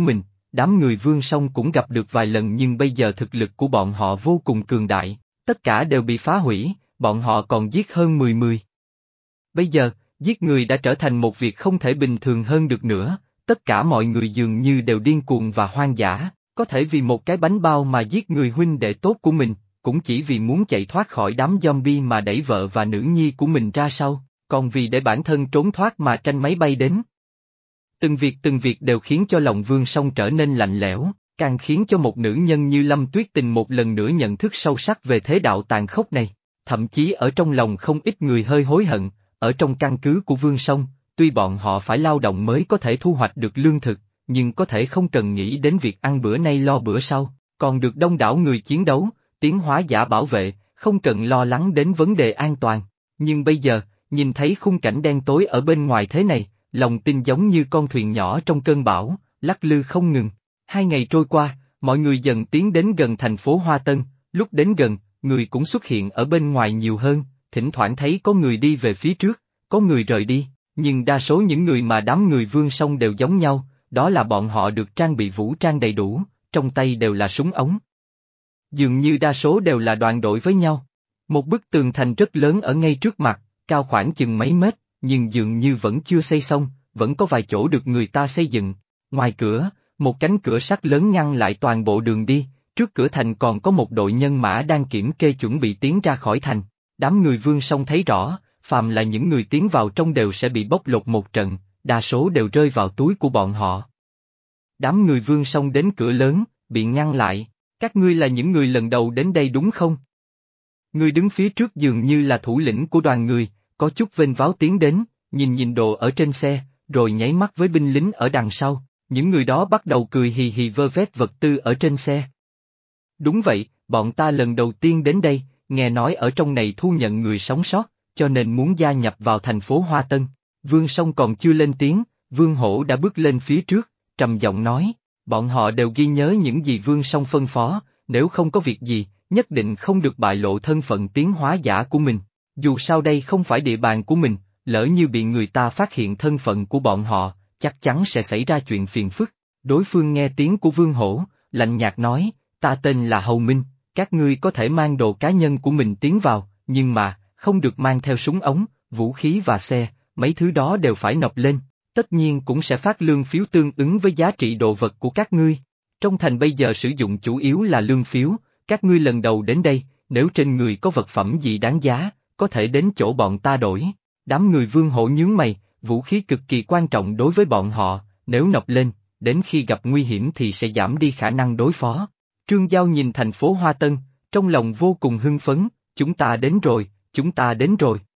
đám người Vương Song cũng gặp được vài lần nhưng bây giờ thực lực của bọn họ vô cùng cường đại, tất cả đều bị phá hủy, bọn họ còn giết hơn mười người. Bây giờ, giết người đã trở thành một việc không thể bình thường hơn được nữa, tất cả mọi người dường như đều điên cuồng và hoang dã, có thể vì một cái bánh bao mà giết người huynh đệ tốt của mình, cũng chỉ vì muốn chạy thoát khỏi đám zombie mà đẩy vợ và nữ nhi của mình ra sau, còn vì để bản thân trốn thoát mà tranh máy bay đến. Từng việc từng việc đều khiến cho lòng Vương Song trở nên lạnh lẽo, càng khiến cho một nữ nhân như Lâm Tuyết Tình một lần nữa nhận thức sâu sắc về thế đạo tàn khốc này, thậm chí ở trong lòng không ít người hơi hối hận, ở trong căn cứ của Vương Song, tuy bọn họ phải lao động mới có thể thu hoạch được lương thực, nhưng có thể không cần nghĩ đến việc ăn bữa nay lo bữa sau, còn được đông đảo người chiến đấu, tiến hóa giả bảo vệ, không cần lo lắng đến vấn đề an toàn. Nhưng bây giờ, nhìn thấy khung cảnh đen tối ở bên ngoài thế này, lòng tin giống như con thuyền nhỏ trong cơn bão, lắc lư không ngừng. Hai ngày trôi qua, mọi người dần tiến đến gần thành phố Hoa Tân, lúc đến gần, người cũng xuất hiện ở bên ngoài nhiều hơn, thỉnh thoảng thấy có người đi về phía trước, có người rời đi, nhưng đa số những người mà đám người Vương Song đều giống nhau, đó là bọn họ được trang bị vũ trang đầy đủ, trong tay đều là súng ống. Dường như đa số đều là đoàn đội với nhau. Một bức tường thành rất lớn ở ngay trước mặt, cao khoảng chừng mấy mét, nhưng dường như vẫn chưa xây xong, vẫn có vài chỗ được người ta xây dựng. Ngoài cửa, một cánh cửa sắt lớn ngăn lại toàn bộ đường đi, trước cửa thành còn có một đội nhân mã đang kiểm kê chuẩn bị tiến ra khỏi thành. Đám người Vương Song thấy rõ, phàm là những người tiến vào trong đều sẽ bị bóc lột một trận, đa số đều rơi vào túi của bọn họ. Đám người Vương Song đến cửa lớn, bị ngăn lại, các ngươi là những người lần đầu đến đây đúng không? Người đứng phía trước dường như là thủ lĩnh của đoàn người, có chút vênh váo tiến đến, nhìn nhìn đồ ở trên xe, rồi nháy mắt với binh lính ở đằng sau, những người đó bắt đầu cười hì hì vơ vét vật tư ở trên xe. Đúng vậy, bọn ta lần đầu tiên đến đây, nghe nói ở trong này thu nhận người sống sót, cho nên muốn gia nhập vào thành phố Hoa Tân. Vương Song còn chưa lên tiếng, Vương Hổ đã bước lên phía trước, trầm giọng nói, bọn họ đều ghi nhớ những gì Vương Song phân phó, nếu không có việc gì, nhất định không được bại lộ thân phận tiến hóa giả của mình. Dù sao đây không phải địa bàn của mình, lỡ như bị người ta phát hiện thân phận của bọn họ, chắc chắn sẽ xảy ra chuyện phiền phức. Đối phương nghe tiếng của Vương Hổ, lạnh nhạt nói, ta tên là Hầu Minh, các ngươi có thể mang đồ cá nhân của mình tiến vào, nhưng mà, không được mang theo súng ống, vũ khí và xe, mấy thứ đó đều phải nộp lên, tất nhiên cũng sẽ phát lương phiếu tương ứng với giá trị đồ vật của các ngươi. Trong thành bây giờ sử dụng chủ yếu là lương phiếu, các ngươi lần đầu đến đây, nếu trên người có vật phẩm gì đáng giá, có thể đến chỗ bọn ta đổi. Đám người Vương Hổ nhướng mày, vũ khí cực kỳ quan trọng đối với bọn họ, nếu nộp lên, đến khi gặp nguy hiểm thì sẽ giảm đi khả năng đối phó. Trương Giao nhìn thành phố Hoa Tân, trong lòng vô cùng hưng phấn, chúng ta đến rồi, chúng ta đến rồi.